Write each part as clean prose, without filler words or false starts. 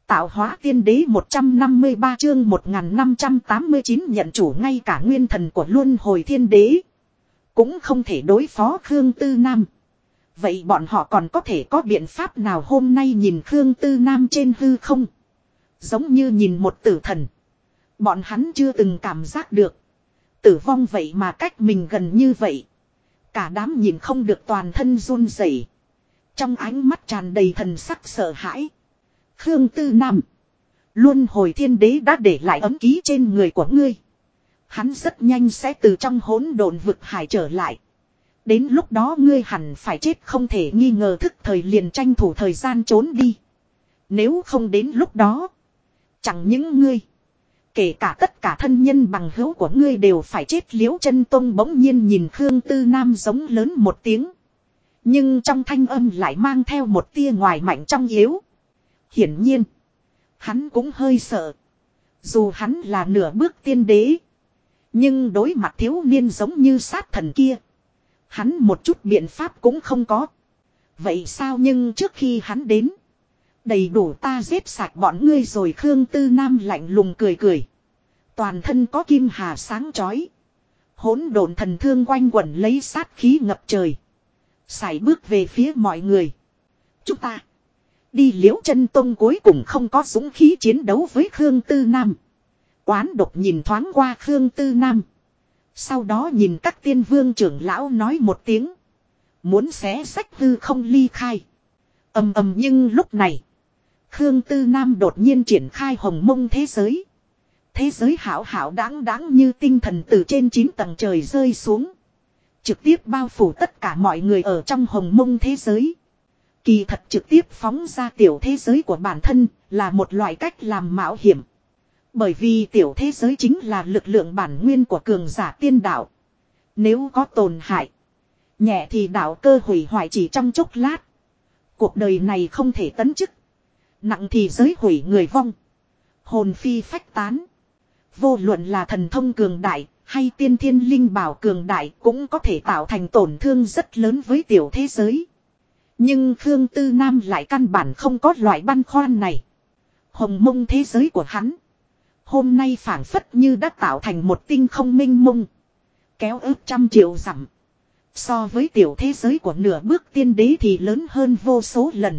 Tạo hóa tiên đế 153 chương 1589 nhận chủ. Ngay cả nguyên thần của luân hồi thiên đế cũng không thể đối phó Khương Tư Nam. Vậy bọn họ còn có thể có biện pháp nào? Hôm nay nhìn Khương Tư Nam trên hư không, giống như nhìn một tử thần. Bọn hắn chưa từng cảm giác được tử vong vậy mà cách mình gần như vậy. Cả đám nhìn không được toàn thân run rẩy, trong ánh mắt tràn đầy thần sắc sợ hãi. Khương Tư Nam, luân hồi thiên đế đã để lại ấm ký trên người của ngươi. Hắn rất nhanh sẽ từ trong hỗn độn vực hải trở lại. Đến lúc đó ngươi hẳn phải chết không thể nghi ngờ. Thức thời liền tranh thủ thời gian trốn đi. Nếu không đến lúc đó, chẳng những ngươi, kể cả tất cả thân nhân bằng hữu của ngươi đều phải chết. Liễu Chân Tông bỗng nhiên nhìn Khương Tư Nam giống lớn một tiếng, nhưng trong thanh âm lại mang theo một tia ngoài mạnh trong yếu. Hiển nhiên, hắn cũng hơi sợ. Dù hắn là nửa bước tiên đế, nhưng đối mặt thiếu niên giống như sát thần kia, hắn một chút biện pháp cũng không có. Vậy sao? Nhưng trước khi hắn đến, đầy đủ ta giết sạch bọn ngươi rồi. Khương Tư Nam lạnh lùng cười cười. Toàn thân có kim hà sáng chói, hỗn độn thần thương quanh quẩn lấy sát khí ngập trời, sải bước về phía mọi người. Chúng ta đi. Liễu Chân Tông cuối cùng không có dũng khí chiến đấu với Khương Tư Nam. Oán độc nhìn thoáng qua Khương Tư Nam, sau đó nhìn các tiên vương trưởng lão nói một tiếng, muốn xé sách hư không ly khai. Ầm ầm. Nhưng lúc này, Khương Tư Nam đột nhiên triển khai hồng mông thế giới. Thế giới hảo hảo đáng đáng như tinh thần từ trên 9 tầng trời rơi xuống, trực tiếp bao phủ tất cả mọi người ở trong hồng mông thế giới. Kỳ thật trực tiếp phóng ra tiểu thế giới của bản thân là một loại cách làm mạo hiểm. Bởi vì tiểu thế giới chính là lực lượng bản nguyên của cường giả tiên đạo. Nếu có tổn hại, nhẹ thì đạo cơ hủy hoại chỉ trong chốc lát. Cuộc đời này không thể tấn chức. Nặng thì giới hủy người vong, hồn phi phách tán. Vô luận là thần thông cường đại hay tiên thiên linh bảo cường đại cũng có thể tạo thành tổn thương rất lớn với tiểu thế giới. Nhưng Khương Tư Nam lại căn bản không có loại băn khoăn này. Hồng mông thế giới của hắn hôm nay phảng phất như đã tạo thành một tinh không mênh mông, kéo ước trăm triệu dặm. So với tiểu thế giới của nửa bước tiên đế thì lớn hơn vô số lần.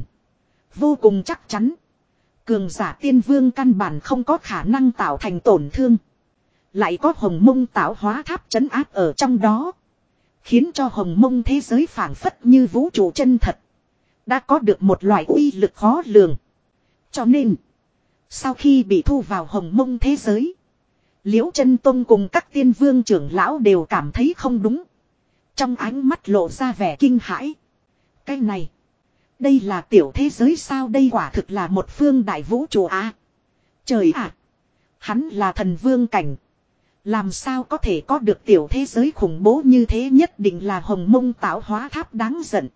Vô cùng chắc chắn, cường giả tiên vương căn bản không có khả năng tạo thành tổn thương. Lại có hồng mông tạo hóa tháp trấn áp ở trong đó, khiến cho hồng mông thế giới phảng phất như vũ trụ chân thật, đã có được một loại uy lực khó lường. Cho nên, sau khi bị thu vào hồng mông thế giới, Liễu Chân Tông cùng các tiên vương trưởng lão đều cảm thấy không đúng. Trong ánh mắt lộ ra vẻ kinh hãi. Cái này, đây là tiểu thế giới sao? Đây quả thực là một phương đại vũ trụ à? Trời ạ! Hắn là thần vương cảnh, làm sao có thể có được tiểu thế giới khủng bố như thế? Nhất định là hồng mông tạo hóa tháp đáng giận.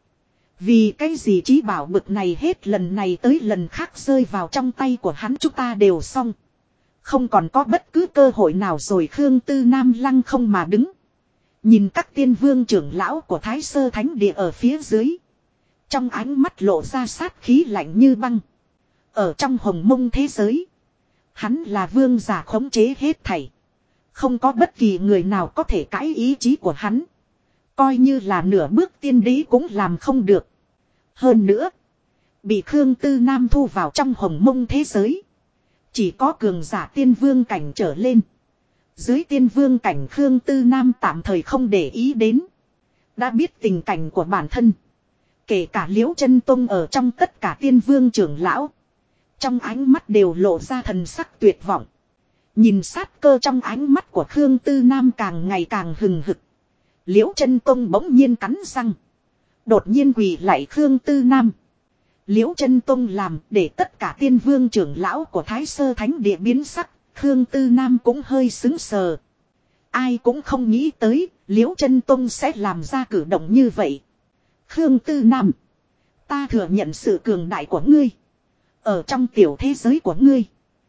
Vì cái gì trí bảo bực này hết lần này tới lần khác rơi vào trong tay của hắn, chúng ta đều xong. Không còn có bất cứ cơ hội nào rồi. Khương Tư Nam lăng không mà đứng, nhìn các tiên vương trưởng lão của Thái Sơ Thánh Địa ở phía dưới, trong ánh mắt lộ ra sát khí lạnh như băng. Ở trong hồng mông thế giới, hắn là vương giả khống chế hết thảy, không có bất kỳ người nào có thể cãi ý chí của hắn. Coi như là nửa bước tiên đế cũng làm không được. Hơn nữa, bị Khương Tư Nam thu vào trong hồng mông thế giới, chỉ có cường giả tiên vương cảnh trở lên. Dưới tiên vương cảnh Khương Tư Nam tạm thời không để ý đến. Đã biết tình cảnh của bản thân, kể cả Liễu Chân Tông ở trong tất cả tiên vương trưởng lão, trong ánh mắt đều lộ ra thần sắc tuyệt vọng. Nhìn sát cơ trong ánh mắt của Khương Tư Nam càng ngày càng hừng hực, Liễu Chân Tông bỗng nhiên cắn răng, đột nhiên quỳ lạy Khương Tư Nam. Liễu Chân Tông làm để tất cả tiên vương trưởng lão của Thái Sơ Thánh Địa biến sắc. Khương Tư Nam cũng hơi sững sờ. Ai cũng không nghĩ tới Liễu Chân Tông sẽ làm ra cử động như vậy. Khương Tư Nam, ta thừa nhận sự cường đại của ngươi. Ở trong tiểu thế giới của ngươi,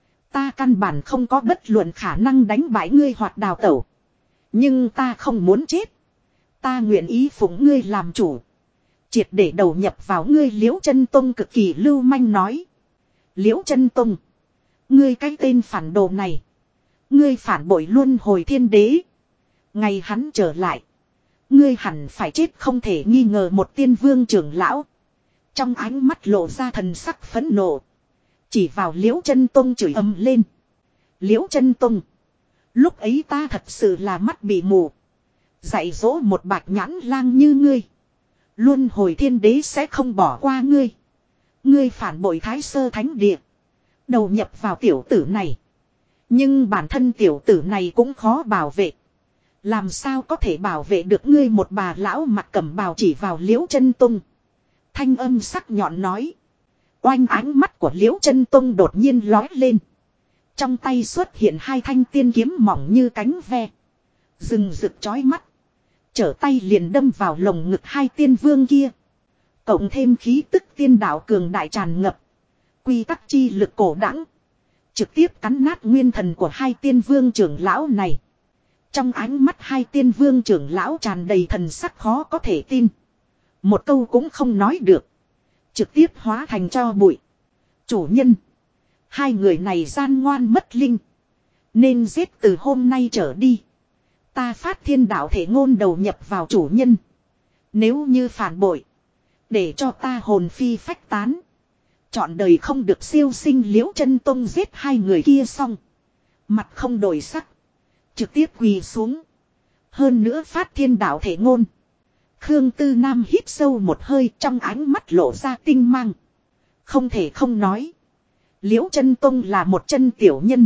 ta căn bản không có bất luận khả năng đánh bại ngươi hoặc đào tẩu. Nhưng ta không muốn chết. Ta nguyện ý phụng ngươi làm chủ, triệt để đầu nhập vào ngươi. Liễu Chân Tông cực kỳ lưu manh nói. Liễu Chân Tông. Ngươi cái tên phản đồ này. Ngươi phản bội luân hồi thiên đế. Ngày hắn trở lại. Ngươi hẳn phải chết không thể nghi ngờ. Một tiên vương trưởng lão. Trong ánh mắt lộ ra thần sắc phẫn nộ. Chỉ vào Liễu Chân Tông chửi ầm lên. Liễu Chân Tông. Lúc ấy ta thật sự là mắt bị mù. Dạy dỗ một bạch nhãn lang như ngươi. Luân hồi thiên đế sẽ không bỏ qua ngươi. Ngươi phản bội Thái Sơ Thánh Địa. Đầu nhập vào tiểu tử này. Nhưng bản thân tiểu tử này cũng khó bảo vệ. Làm sao có thể bảo vệ được ngươi? Một bà lão mặt cẩm bào chỉ vào Liễu Chân Tông. Thanh âm sắc nhọn nói. Oanh, ánh mắt của Liễu Chân Tông đột nhiên lói lên. Trong tay xuất hiện hai thanh tiên kiếm mỏng như cánh ve. Rừng rực chói mắt. Trở tay liền đâm vào lồng ngực hai tiên vương kia. Cộng thêm khí tức tiên đạo cường đại tràn ngập. Quy tắc chi lực cổ đẳng. Trực tiếp cắn nát nguyên thần của hai tiên vương trưởng lão này. Trong ánh mắt hai tiên vương trưởng lão tràn đầy thần sắc khó có thể tin. Một câu cũng không nói được. Trực tiếp hóa thành tro bụi. Chủ nhân. Hai người này gian ngoan mất linh. Nên giết từ hôm nay trở đi. Ta phát thiên đạo thể ngôn đầu nhập vào chủ nhân. Nếu như phản bội. Để cho ta hồn phi phách tán. Chọn đời không được siêu sinh. Liễu Chân Tông giết hai người kia xong. Mặt không đổi sắc. Trực tiếp quỳ xuống. Hơn nữa phát thiên đạo thể ngôn. Khương Tư Nam hít sâu một hơi, trong ánh mắt lộ ra tinh mang. Không thể không nói. Liễu Chân Tông là một chân tiểu nhân.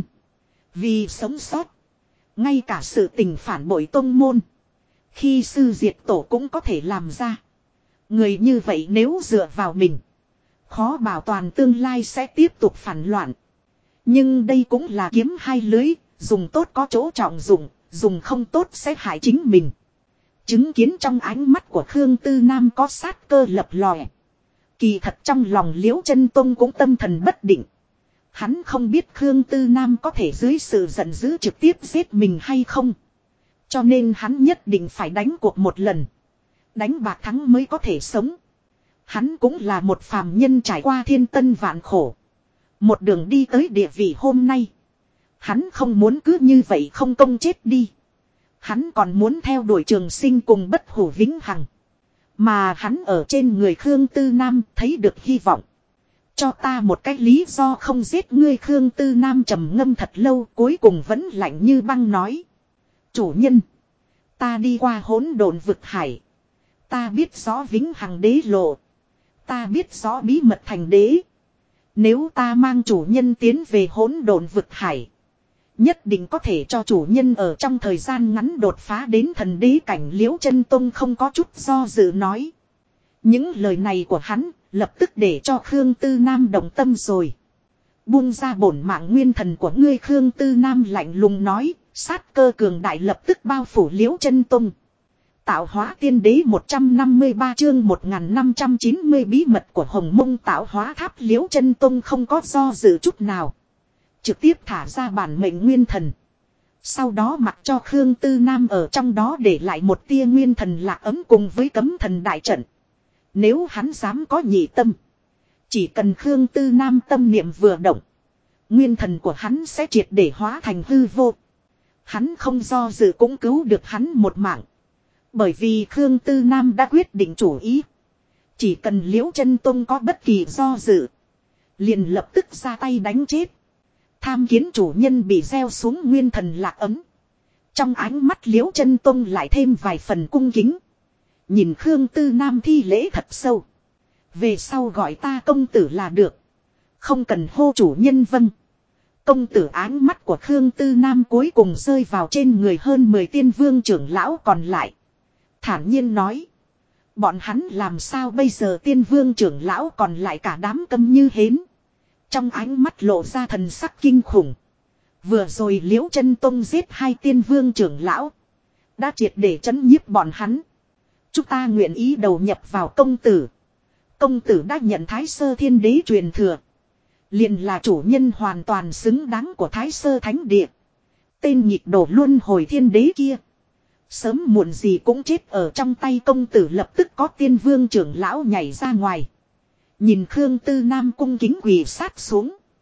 Vì sống sót. Ngay cả sự tình phản bội tông môn. Khi sư diệt tổ cũng có thể làm ra. Người như vậy nếu dựa vào mình. Khó bảo toàn tương lai sẽ tiếp tục phản loạn. Nhưng đây cũng là kiếm hai lưới. Dùng tốt có chỗ trọng dụng. Dùng không tốt sẽ hại chính mình. Chứng kiến trong ánh mắt của Khương Tư Nam có sát cơ lập lòe. Kỳ thật trong lòng Liễu Chân Tông cũng tâm thần bất định. Hắn không biết Khương Tư Nam có thể dưới sự giận dữ trực tiếp giết mình hay không. Cho nên hắn nhất định phải đánh cuộc một lần. Đánh bạc thắng mới có thể sống. Hắn cũng là một phàm nhân trải qua thiên tân vạn khổ. Một đường đi tới địa vị hôm nay. Hắn không muốn cứ như vậy không công chết đi. Hắn còn muốn theo đuổi trường sinh cùng bất hủ vĩnh hằng. Mà hắn ở trên người Khương Tư Nam thấy được hy vọng. Cho ta một cái lý do không giết ngươi. Khương Tư Nam trầm ngâm thật lâu cuối cùng vẫn lạnh như băng nói. Chủ nhân. Ta đi qua hỗn độn vực hải. Ta biết rõ vĩnh hằng đế lộ. Ta biết rõ bí mật thành đế. Nếu ta mang chủ nhân tiến về hỗn độn vực hải. Nhất định có thể cho chủ nhân ở trong thời gian ngắn đột phá đến thần đế cảnh. Liễu Chân Tông không có chút do dự nói. Những lời này của hắn lập tức để cho Khương Tư Nam động tâm rồi. Buông ra bổn mạng nguyên thần của ngươi. Khương Tư Nam lạnh lùng nói. Sát cơ cường đại lập tức bao phủ Liễu Chân Tông. Tạo hóa tiên đế 153 chương 1590 bí mật của Hồng Mông tạo hóa tháp. Liễu Chân Tông không có do dự chút nào. Trực tiếp thả ra bản mệnh nguyên thần. Sau đó mặc cho Khương Tư Nam ở trong đó để lại một tia nguyên thần lạc ấm cùng với cấm thần đại trận. Nếu hắn dám có nhị tâm. Chỉ cần Khương Tư Nam tâm niệm vừa động. Nguyên thần của hắn sẽ triệt để hóa thành hư vô. Hắn không do dự cũng cứu được hắn một mạng. Bởi vì Khương Tư Nam đã quyết định chủ ý. Chỉ cần Liễu Chân Tông có bất kỳ do dự. Liền lập tức ra tay đánh chết. Tham kiến chủ nhân bị gieo xuống nguyên thần lạc ấm. Trong ánh mắt Liễu Chân Tông lại thêm vài phần cung kính. Nhìn Khương Tư Nam thi lễ thật sâu. Về sau gọi ta công tử là được. Không cần hô chủ nhân vâng. Công tử. Ánh mắt của Khương Tư Nam cuối cùng rơi vào trên người hơn 10 tiên vương trưởng lão còn lại. Thản nhiên nói. Bọn hắn làm sao bây giờ? Tiên vương trưởng lão còn lại cả đám câm như hến. Trong ánh mắt lộ ra thần sắc kinh khủng. Vừa rồi Liễu Chân Tông giết hai tiên vương trưởng lão. Đã triệt để trấn nhiếp bọn hắn. Chúng ta nguyện ý đầu nhập vào công tử. Công tử đã nhận Thái Sơ Thiên Đế truyền thừa. Liền là chủ nhân hoàn toàn xứng đáng của Thái Sơ Thánh Địa. Tên nhịp đổ luân hồi thiên đế kia. Sớm muộn gì cũng chết ở trong tay công tử. Lập tức có tiên vương trưởng lão nhảy ra ngoài. Nhìn Khương Tư Nam cung kính quỳ sát xuống.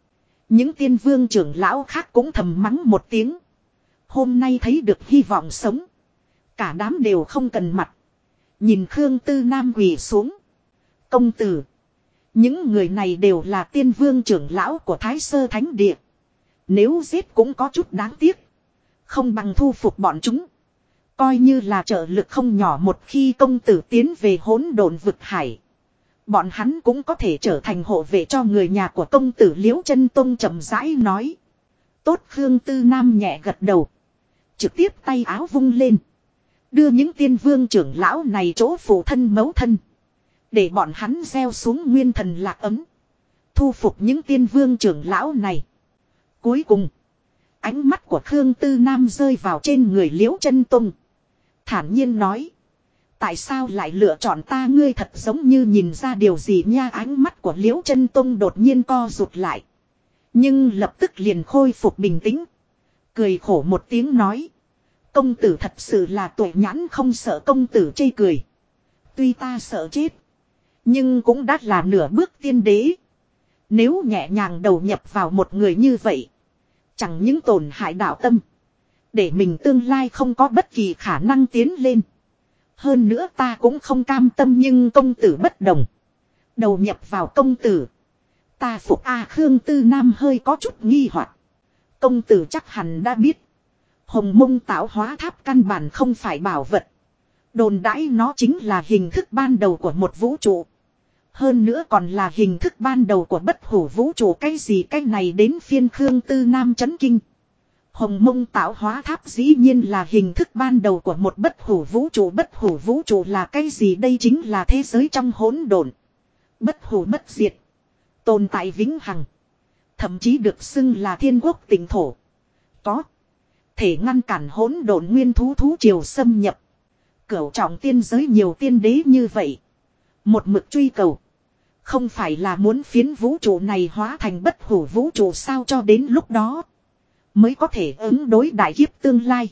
Những tiên vương trưởng lão khác cũng thầm mắng một tiếng. Hôm nay thấy được hy vọng sống. Cả đám đều không cần mặt. Nhìn Khương Tư Nam quỳ xuống. Công tử. Những người này đều là tiên vương trưởng lão của Thái Sơ Thánh Địa. Nếu giết cũng có chút đáng tiếc. Không bằng thu phục bọn chúng. Coi như là trợ lực không nhỏ một khi công tử tiến về hỗn độn vực hải. Bọn hắn cũng có thể trở thành hộ vệ cho người nhà của công tử Liễu Chân Tông chậm rãi nói. Tốt Khương Tư Nam nhẹ gật đầu. Trực tiếp tay áo vung lên. Đưa những tiên vương trưởng lão này chỗ phụ thân mẫu thân. Để bọn hắn gieo xuống nguyên thần lạc ấm. Thu phục những tiên vương trưởng lão này. Cuối cùng. Ánh mắt của Khương Tư Nam rơi vào trên người Liễu Chân Tông. Thản nhiên nói. Tại sao lại lựa chọn ta ngươi thật giống như nhìn ra điều gì nha. Ánh mắt của Liễu Chân Tông đột nhiên co rụt lại. Nhưng lập tức liền khôi phục bình tĩnh. Cười khổ một tiếng nói. Công tử thật sự là tuệ nhãn không sợ công tử chê cười. Tuy ta sợ chết. Nhưng cũng đã là nửa bước tiên đế. Nếu nhẹ nhàng đầu nhập vào một người như vậy. Chẳng những tổn hại đạo tâm. Để mình tương lai không có bất kỳ khả năng tiến lên. Hơn nữa ta cũng không cam tâm nhưng công tử bất đồng. Đầu nhập vào công tử. Ta phục A Khương Tư Nam hơi có chút nghi hoặc. Công tử chắc hẳn đã biết. Hồng Mông Tạo Hóa Tháp căn bản không phải bảo vật. Đồn đãi nó chính là hình thức ban đầu của một vũ trụ. Hơn nữa còn là hình thức ban đầu của bất hủ vũ trụ. Cái gì cái này đến phiên Khương Tư Nam chấn kinh. Hồng Mông Tạo Hóa Tháp dĩ nhiên là hình thức ban đầu của một bất hủ vũ trụ. Bất hủ vũ trụ là cái gì đây chính là thế giới trong hỗn độn. Bất hủ bất diệt. Tồn tại vĩnh hằng. Thậm chí được xưng là thiên quốc tỉnh thổ. Có thể ngăn cản hỗn độn nguyên thú thú triều xâm nhập. Cửu trọng tiên giới nhiều tiên đế như vậy. Một mực truy cầu. Không phải là muốn phiến vũ trụ này hóa thành bất hủ vũ trụ sao cho đến lúc đó. Mới có thể ứng đối đại kiếp tương lai.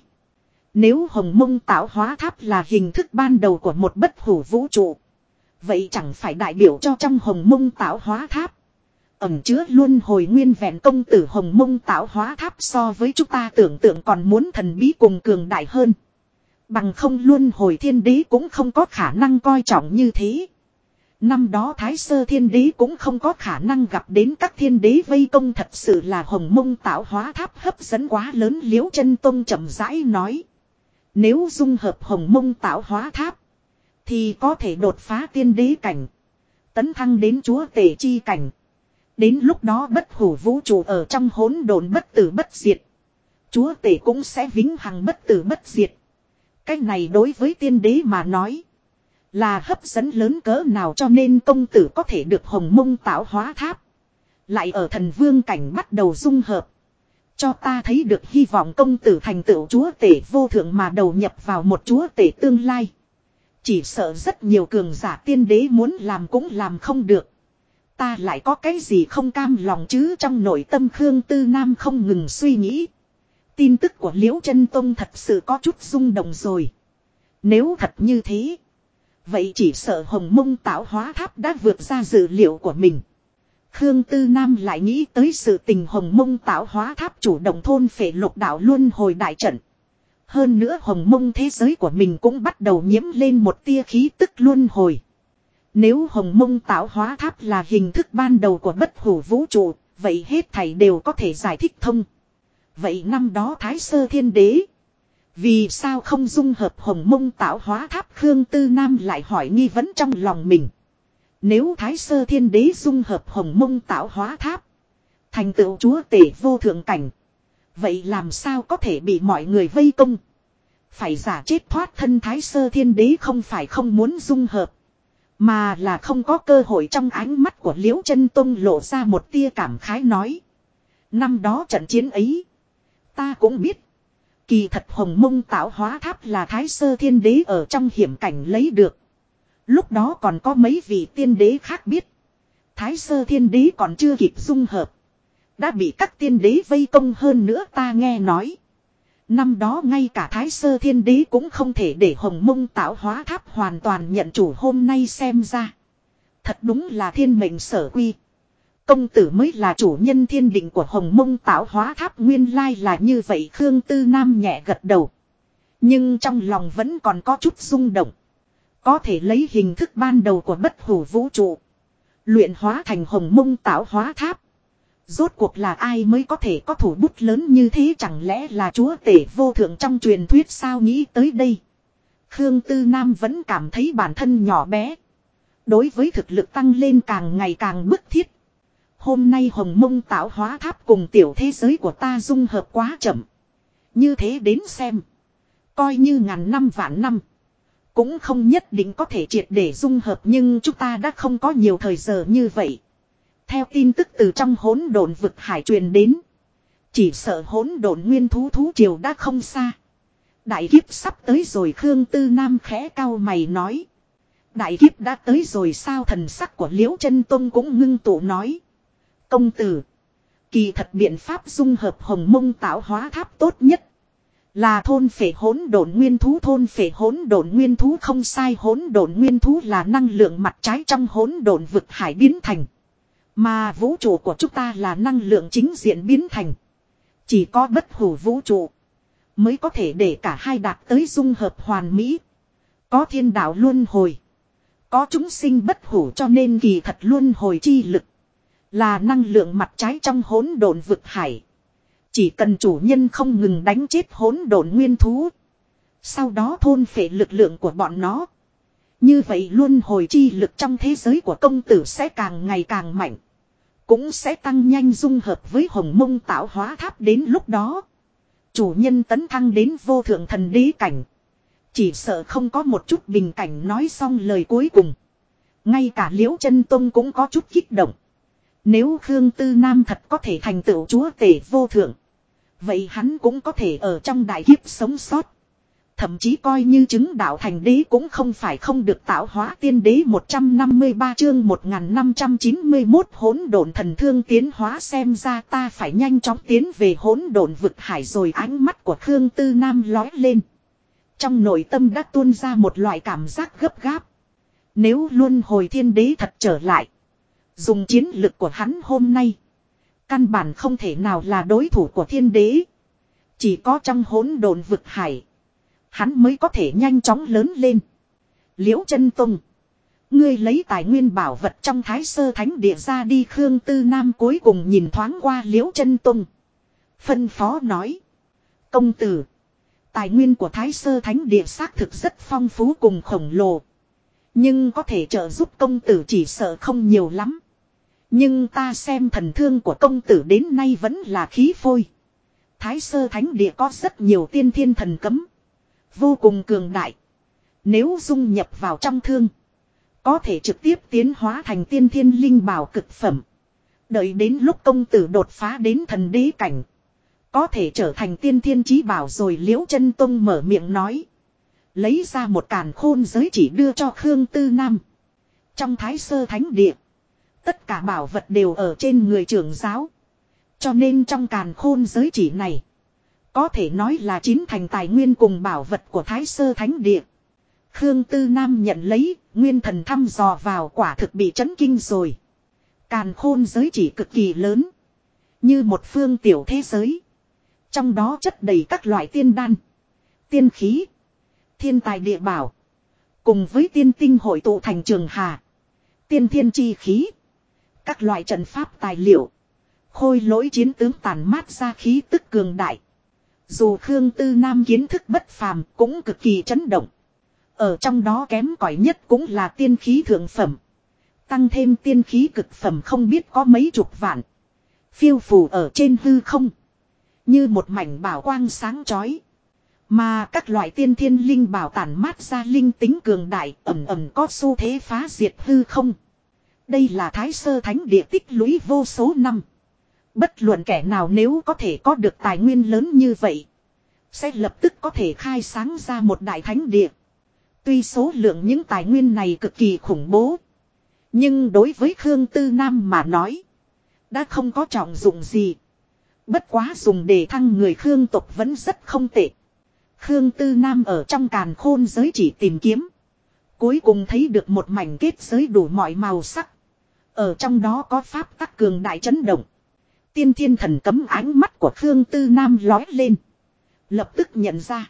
Nếu Hồng Mông Tạo Hóa Tháp là hình thức ban đầu của một bất hủ vũ trụ. Vậy chẳng phải đại biểu cho trong Hồng Mông Tạo Hóa Tháp. Ẩn chứa luân hồi nguyên vẹn công tử Hồng Mông Tạo Hóa Tháp so với chúng ta tưởng tượng còn muốn thần bí cùng cường đại hơn. Bằng không luân hồi thiên đế cũng không có khả năng coi trọng như thế. Năm đó Thái Sơ thiên đế cũng không có khả năng gặp đến các thiên đế vây công thật sự là Hồng Mông Tạo Hóa Tháp hấp dẫn quá lớn Liễu Chân Tông chậm rãi nói. Nếu dung hợp Hồng Mông Tạo Hóa Tháp thì có thể đột phá tiên đế cảnh. Tấn thăng đến chúa tể chi cảnh. Đến lúc đó bất hủ vũ trụ ở trong hỗn độn bất tử bất diệt. Chúa tể cũng sẽ vĩnh hằng bất tử bất diệt. Cái này đối với tiên đế mà nói. Là hấp dẫn lớn cỡ nào cho nên công tử có thể được Hồng Mông Tạo Hóa Tháp. Lại ở thần vương cảnh bắt đầu dung hợp. Cho ta thấy được hy vọng công tử thành tựu chúa tể vô thượng mà đầu nhập vào một chúa tể tương lai. Chỉ sợ rất nhiều cường giả tiên đế muốn làm cũng làm không được. Ta lại có cái gì không cam lòng chứ trong nội tâm Khương Tư Nam không ngừng suy nghĩ. Tin tức của Liễu Chân Tông thật sự có chút rung động rồi. Nếu thật như thế. Vậy chỉ sợ Hồng Mông Tạo Hóa Tháp đã vượt ra dự liệu của mình. Khương Tư Nam lại nghĩ tới sự tình Hồng Mông Tạo Hóa Tháp chủ động thôn phệ lục đạo luân hồi đại trận. Hơn nữa Hồng Mông thế giới của mình cũng bắt đầu nhiễm lên một tia khí tức luân hồi. Nếu Hồng Mông Tạo Hóa Tháp là hình thức ban đầu của bất hủ vũ trụ, vậy hết thảy đều có thể giải thích thông. Vậy năm đó Thái Sơ Thiên Đế, vì sao không dung hợp Hồng Mông Tạo Hóa Tháp? Khương Tư Nam lại hỏi nghi vấn trong lòng mình. Nếu Thái Sơ Thiên Đế dung hợp Hồng Mông Tạo Hóa Tháp, thành tựu chúa tể vô thượng cảnh, vậy làm sao có thể bị mọi người vây công? Phải giả chết thoát thân. Thái Sơ Thiên Đế không phải không muốn dung hợp, mà là không có cơ hội. Trong ánh mắt của Liễu Chân Tông lộ ra một tia cảm khái nói. Năm đó trận chiến ấy, ta cũng biết. Kỳ thật Hồng Mông Tạo Hóa Tháp là Thái Sơ Thiên Đế ở trong hiểm cảnh lấy được. Lúc đó còn có mấy vị tiên đế khác biết. Thái Sơ Thiên Đế còn chưa kịp dung hợp, đã bị các tiên đế vây công. Hơn nữa ta nghe nói, năm đó ngay cả Thái Sơ Thiên Đế cũng không thể để Hồng Mông Tạo Hóa Tháp hoàn toàn nhận chủ. Hôm nay xem ra, thật đúng là thiên mệnh sở quy. Công tử mới là chủ nhân thiên định của Hồng Mông Tạo Hóa Tháp, nguyên lai là như vậy. Khương Tư Nam nhẹ gật đầu. Nhưng trong lòng vẫn còn có chút rung động. Có thể lấy hình thức ban đầu của bất hủ vũ trụ luyện hóa thành Hồng Mông Tạo Hóa Tháp. Rốt cuộc là ai mới có thể có thủ bút lớn như thế, chẳng lẽ là chúa tể vô thượng trong truyền thuyết sao? Nghĩ tới đây, Khương Tư Nam vẫn cảm thấy bản thân nhỏ bé. Đối với thực lực tăng lên càng ngày càng bức thiết. Hôm nay Hồng Mông Tạo Hóa Tháp cùng tiểu thế giới của ta dung hợp quá chậm. Như thế đến xem, coi như ngàn năm vạn năm cũng không nhất định có thể triệt để dung hợp, nhưng chúng ta đã không có nhiều thời giờ như vậy. Theo tin tức từ trong hỗn độn vực hải truyền đến, chỉ sợ hỗn độn nguyên thú thú triều đã không xa. Đại kiếp sắp tới rồi. Khương Tư Nam khẽ cau mày nói. Đại kiếp đã tới rồi sao? Thần sắc của Liễu Chân Tông cũng ngưng tụ nói. Công tử, kỳ thật biện pháp dung hợp Hồng Mông Tạo Hóa Tháp tốt nhất là thôn phệ hỗn độn nguyên thú. Thôn phệ hỗn độn nguyên thú không sai. Hỗn độn nguyên thú là năng lượng mặt trái trong hỗn độn vực hải biến thành. Mà vũ trụ của chúng ta là năng lượng chính diện biến thành. Chỉ có bất hủ vũ trụ mới có thể để cả hai đạt tới dung hợp hoàn mỹ. Có thiên đạo luân hồi, có chúng sinh bất hủ, cho nên kỳ thật luân hồi chi lực là năng lượng mặt trái trong hỗn độn vực hải. Chỉ cần chủ nhân không ngừng đánh chết hỗn độn nguyên thú, sau đó thôn phệ lực lượng của bọn nó, như vậy luân hồi chi lực trong thế giới của công tử sẽ càng ngày càng mạnh. Cũng sẽ tăng nhanh dung hợp với Hồng Mông Tạo Hóa Tháp. Đến lúc đó, chủ nhân tấn thăng đến vô thượng thần đế cảnh, chỉ sợ không có một chút bình cảnh. Nói xong lời cuối cùng, ngay cả Liễu Chân Tông cũng có chút kích động. Nếu Khương Tư Nam thật có thể thành tựu chúa tể vô thượng, vậy hắn cũng có thể ở trong đại kiếp sống sót. Thậm chí coi như chứng đạo thành đế cũng không phải không được. Tạo hóa tiên đế 153 chương 1591 hỗn độn thần thương tiến hóa. Xem ra ta phải nhanh chóng tiến về hỗn độn vực hải rồi. Ánh mắt của Khương Tư Nam lóe lên. Trong nội tâm đã tuôn ra một loại cảm giác gấp gáp. Nếu luân hồi thiên đế thật trở lại, dùng chiến lực của hắn hôm nay, căn bản không thể nào là đối thủ của thiên đế. Chỉ có trong hỗn độn vực hải, hắn mới có thể nhanh chóng lớn lên. Liễu Chân Tông, ngươi lấy tài nguyên bảo vật trong Thái Sơ Thánh Địa ra đi. Khương Tư Nam cuối cùng nhìn thoáng qua Liễu Chân Tông, phân phó nói. Công tử, tài nguyên của Thái Sơ Thánh Địa xác thực rất phong phú cùng khổng lồ, nhưng có thể trợ giúp công tử chỉ sợ không nhiều lắm. Nhưng ta xem thần thương của công tử đến nay vẫn là khí phôi. Thái Sơ Thánh Địa có rất nhiều tiên thiên thần cấm, vô cùng cường đại. Nếu dung nhập vào trong thương, có thể trực tiếp tiến hóa thành tiên thiên linh bảo cực phẩm. Đợi đến lúc công tử đột phá đến thần đế cảnh, có thể trở thành tiên thiên chí bảo rồi. Liễu Chân Tông mở miệng nói, lấy ra một càn khôn giới chỉ đưa cho Khương Tư Nam. Trong Thái Sơ Thánh Địa, tất cả bảo vật đều ở trên người trưởng giáo, cho nên trong càn khôn giới chỉ này, có thể nói là chín thành tài nguyên cùng bảo vật của Thái Sơ Thánh Địa. Khương Tư Nam nhận lấy, nguyên thần thăm dò vào, quả thực bị chấn kinh rồi. Càn khôn giới chỉ cực kỳ lớn, như một phương tiểu thế giới. Trong đó chất đầy các loại tiên đan, tiên khí, thiên tài địa bảo, cùng với tiên tinh hội tụ thành trường hà, tiên thiên chi khí, các loại trận pháp tài liệu, khôi lỗi chiến tướng tản mát ra khí tức cường đại. Dù Khương Tư Nam kiến thức bất phàm cũng cực kỳ chấn động. Ở trong đó kém cỏi nhất cũng là tiên khí thượng phẩm. Tăng thêm tiên khí cực phẩm không biết có mấy chục vạn. Phiêu phù ở trên hư không, như một mảnh bảo quang sáng chói. Mà các loại tiên thiên linh bảo tản mát ra linh tính cường đại, ẩm ẩm có xu thế phá diệt hư không. Đây là Thái Sơ Thánh Địa tích lũy vô số năm. Bất luận kẻ nào nếu có thể có được tài nguyên lớn như vậy, sẽ lập tức có thể khai sáng ra một đại thánh địa. Tuy số lượng những tài nguyên này cực kỳ khủng bố, nhưng đối với Khương Tư Nam mà nói, đã không có trọng dụng gì. Bất quá dùng để thăng người Khương tộc vẫn rất không tệ. Khương Tư Nam ở trong càn khôn giới chỉ tìm kiếm, cuối cùng thấy được một mảnh kết giới đủ mọi màu sắc. Ở trong đó có pháp tắc cường đại chấn động. Tiên thiên thần cấm ánh mắt của Khương Tư Nam lói lên. Lập tức nhận ra.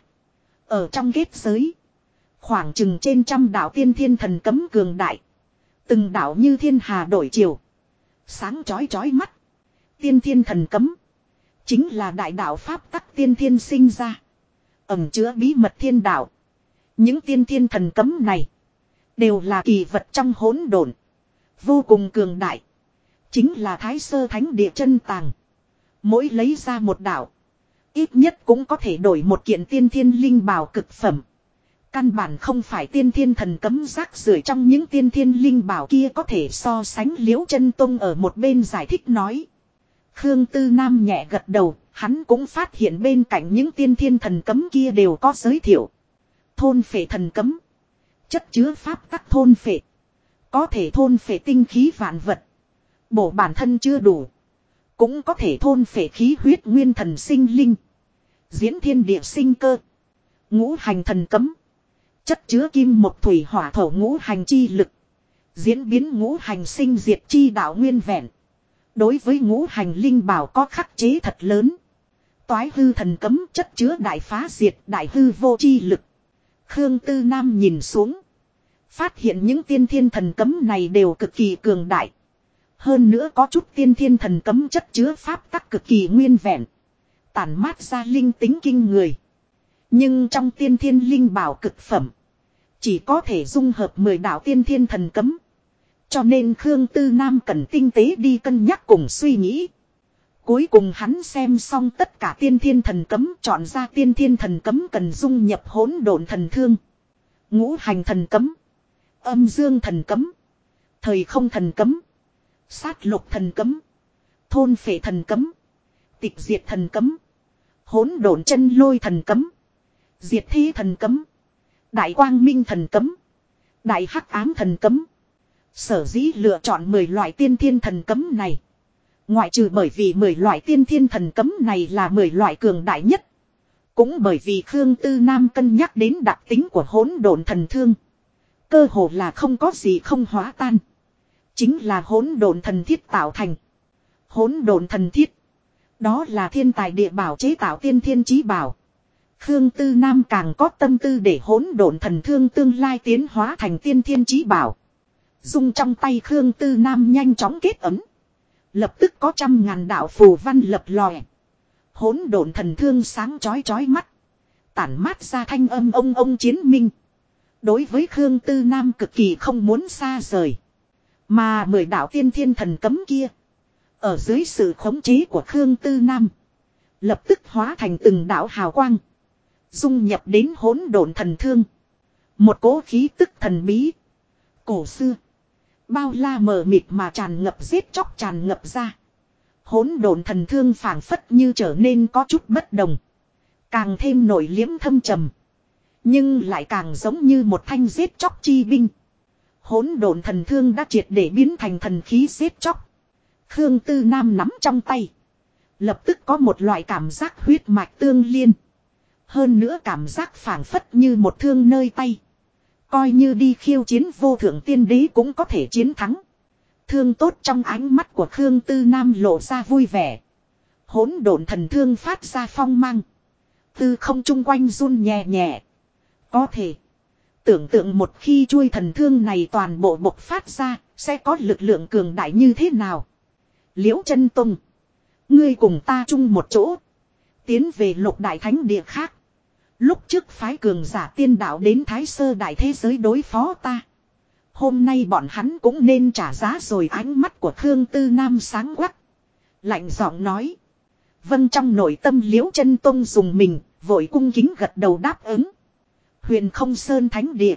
Ở trong kết giới. Khoảng chừng trên trăm đạo tiên thiên thần cấm cường đại. Từng đạo như thiên hà đổi chiều. Sáng chói chói mắt. Tiên thiên thần cấm. Chính là đại đạo pháp tắc tiên thiên sinh ra. Ẩn chứa bí mật thiên đạo. Những tiên thiên thần cấm này. Đều là kỳ vật trong hỗn độn. Vô cùng cường đại. Chính là Thái Sơ Thánh Địa chân tàng. Mỗi lấy ra một đạo. Ít nhất cũng có thể đổi một kiện tiên thiên linh bảo cực phẩm. Căn bản không phải tiên thiên thần cấm rác rưởi trong những tiên thiên linh bảo kia có thể so sánh. Liễu Chân Tông ở một bên giải thích nói. Khương Tư Nam nhẹ gật đầu, hắn cũng phát hiện bên cạnh những tiên thiên thần cấm kia đều có giới thiệu. Thôn phệ thần cấm. Chất chứa pháp tắc thôn phệ. Có thể thôn phệ tinh khí vạn vật. Bổ bản thân chưa đủ. Cũng có thể thôn phệ khí huyết nguyên thần sinh linh. Diễn thiên địa sinh cơ. Ngũ hành thần cấm. Chất chứa kim mộc thủy hỏa thổ ngũ hành chi lực. Diễn biến ngũ hành sinh diệt chi đạo nguyên vẹn. Đối với ngũ hành linh bảo có khắc chế thật lớn. Toái hư thần cấm chất chứa đại phá diệt đại hư vô chi lực. Khương Tư Nam nhìn xuống. Phát hiện những tiên thiên thần cấm này đều cực kỳ cường đại. Hơn nữa có chút tiên thiên thần cấm chất chứa pháp tắc cực kỳ nguyên vẹn. Tản mát ra linh tính kinh người. Nhưng trong tiên thiên linh bảo cực phẩm. Chỉ có thể dung hợp 10 đạo tiên thiên thần cấm. Cho nên Khương Tư Nam cần tinh tế đi cân nhắc cùng suy nghĩ. Cuối cùng hắn xem xong tất cả tiên thiên thần cấm, chọn ra tiên thiên thần cấm cần dung nhập hỗn độn thần thương. Ngũ hành thần cấm. Âm dương thần cấm. Thời không thần cấm. Sát lục thần cấm. Thôn phệ thần cấm. Tịch diệt thần cấm. Hỗn độn chân lôi thần cấm. Diệt thế thần cấm. Đại quang minh thần cấm. Đại hắc ám thần cấm. Sở dĩ lựa chọn 10 loại tiên thiên thần cấm này. Ngoại trừ bởi vì 10 loại tiên thiên thần cấm này là 10 loại cường đại nhất. Cũng bởi vì Khương Tư Nam cân nhắc đến đặc tính của hỗn độn thần thương. Cơ hồ là không có gì không hóa tan. Chính là hỗn độn thần thiết tạo thành. Hỗn độn thần thiết. Đó là thiên tài địa bảo chế tạo tiên thiên chí bảo. Khương Tư Nam càng có tâm tư để hỗn độn thần thương tương lai tiến hóa thành tiên thiên chí bảo. Dung trong tay Khương Tư Nam nhanh chóng kết ấn. Lập tức có 100.000 đạo phù văn lập lòe. Hỗn độn thần thương sáng chói chói mắt. Tản mát ra thanh âm ông chiến minh. Đối với Khương Tư Nam cực kỳ không muốn xa rời. Mà 10 đạo tiên thiên thần cấm kia. Ở dưới sự khống chế của Khương Tư Nam. Lập tức hóa thành từng đạo hào quang. Dung nhập đến hỗn độn thần thương. Một cỗ khí tức thần bí. Cổ xưa. Bao la mờ mịt mà tràn ngập giết chóc tràn ngập ra. Hỗn độn thần thương phảng phất như trở nên có chút bất đồng. Càng thêm nổi liếm thâm trầm. Nhưng lại càng giống như một thanh giết chóc chi binh. Hỗn độn thần thương đã triệt để biến thành thần khí giết chóc. Khương Tư Nam nắm trong tay. Lập tức có một loại cảm giác huyết mạch tương liên. Hơn nữa cảm giác phảng phất như một thương nơi tay. Coi như đi khiêu chiến vô thượng tiên đế cũng có thể chiến thắng. Thương tốt trong ánh mắt của Khương Tư Nam lộ ra vui vẻ. Hỗn độn thần thương phát ra phong mang. Tư không chung quanh run nhẹ nhẹ. Có thể tưởng tượng một khi chuôi thần thương này toàn bộ bộc phát ra, sẽ có lực lượng cường đại như thế nào. Liễu Chân Tông, ngươi cùng ta chung một chỗ. Tiến về Lục Đại Thánh Địa khác. Lúc trước phái cường giả tiên đạo đến Thái Sơ Đại thế giới đối phó ta. Hôm nay bọn hắn cũng nên trả giá rồi. Ánh mắt của Khương Tư Nam sáng quắc. Lạnh giọng nói. Vâng, trong nội tâm Liễu Chân Tông dùng mình, vội cung kính gật đầu đáp ứng. Huyền Không Sơn Thánh Địa.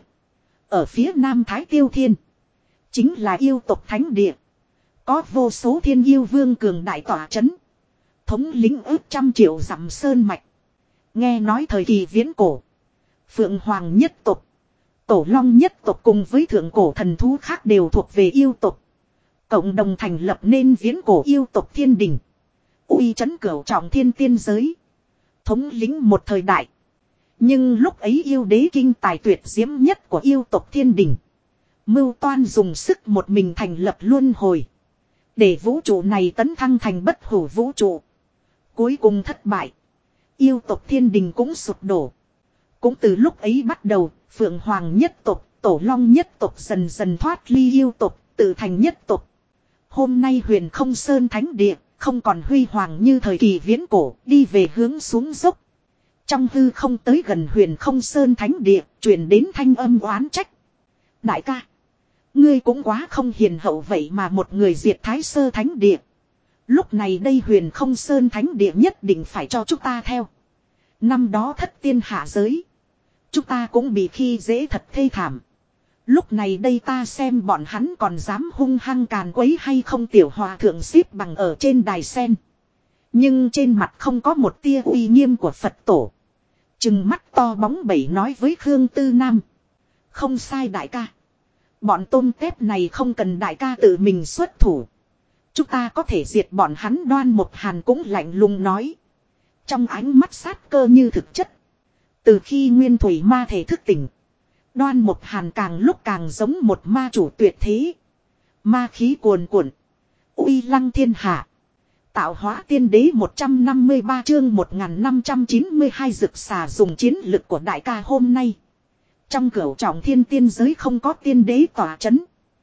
Ở phía Nam Thái Tiêu Thiên. Chính là yêu tộc Thánh Địa. Có vô số thiên yêu vương cường đại tỏa chấn. Thống lĩnh ước 100 triệu dặm sơn mạch. Nghe nói thời kỳ viễn cổ. Phượng Hoàng nhất tộc. Tổ Long nhất tộc cùng với thượng cổ thần thú khác đều thuộc về yêu tộc. Cộng đồng thành lập nên viễn cổ yêu tộc thiên đình. Uy chấn cửu trọng thiên tiên giới. Thống lĩnh một thời đại. Nhưng lúc ấy yêu đế kinh tài tuyệt diễm nhất của yêu tộc thiên đình. Mưu toan dùng sức một mình thành lập luân hồi. Để vũ trụ này tấn thăng thành bất hủ vũ trụ. Cuối cùng thất bại. Yêu tộc thiên đình cũng sụp đổ. Cũng từ lúc ấy bắt đầu, Phượng Hoàng nhất tộc, Tổ Long nhất tộc dần dần thoát ly yêu tộc, tự thành nhất tộc. Hôm nay Huyền Không Sơn Thánh Địa, không còn huy hoàng như thời kỳ viễn cổ, đi về hướng xuống dốc. Trong hư không tới gần Huyền Không Sơn Thánh Địa, truyền đến thanh âm oán trách. Đại ca, ngươi cũng quá không hiền hậu vậy mà một người diệt Thái Sơ Thánh Địa. Lúc này đây Huyền Không Sơn Thánh Địa nhất định phải cho chúng ta theo. Năm đó thất tiên hạ giới. Chúng ta cũng bị khi dễ thật thê thảm. Lúc này đây ta xem bọn hắn còn dám hung hăng càn quấy hay không. Tiểu hòa thượng xếp bằng ở trên đài sen. Nhưng trên mặt không có một tia uy nghiêm của Phật tổ. Trừng mắt to bóng bẩy nói với Khương Tư Nam. Không sai đại ca. Bọn tôm tép này không cần đại ca tự mình xuất thủ. Chúng ta có thể diệt bọn hắn. Đoan Mộc Hàn cũng lạnh lùng nói. Trong ánh mắt sát cơ như thực chất. Từ khi nguyên thủy ma thể thức tỉnh. Đoan Mộc Hàn càng lúc càng giống một ma chủ tuyệt thế. Ma khí cuồn cuộn. Uy lăng thiên hạ. Tạo hóa tiên đế 153 chương 1592 rực xà dùng chiến lực của đại ca hôm nay. Trong cửu trọng thiên tiên giới không có tiên đế tỏa chấn.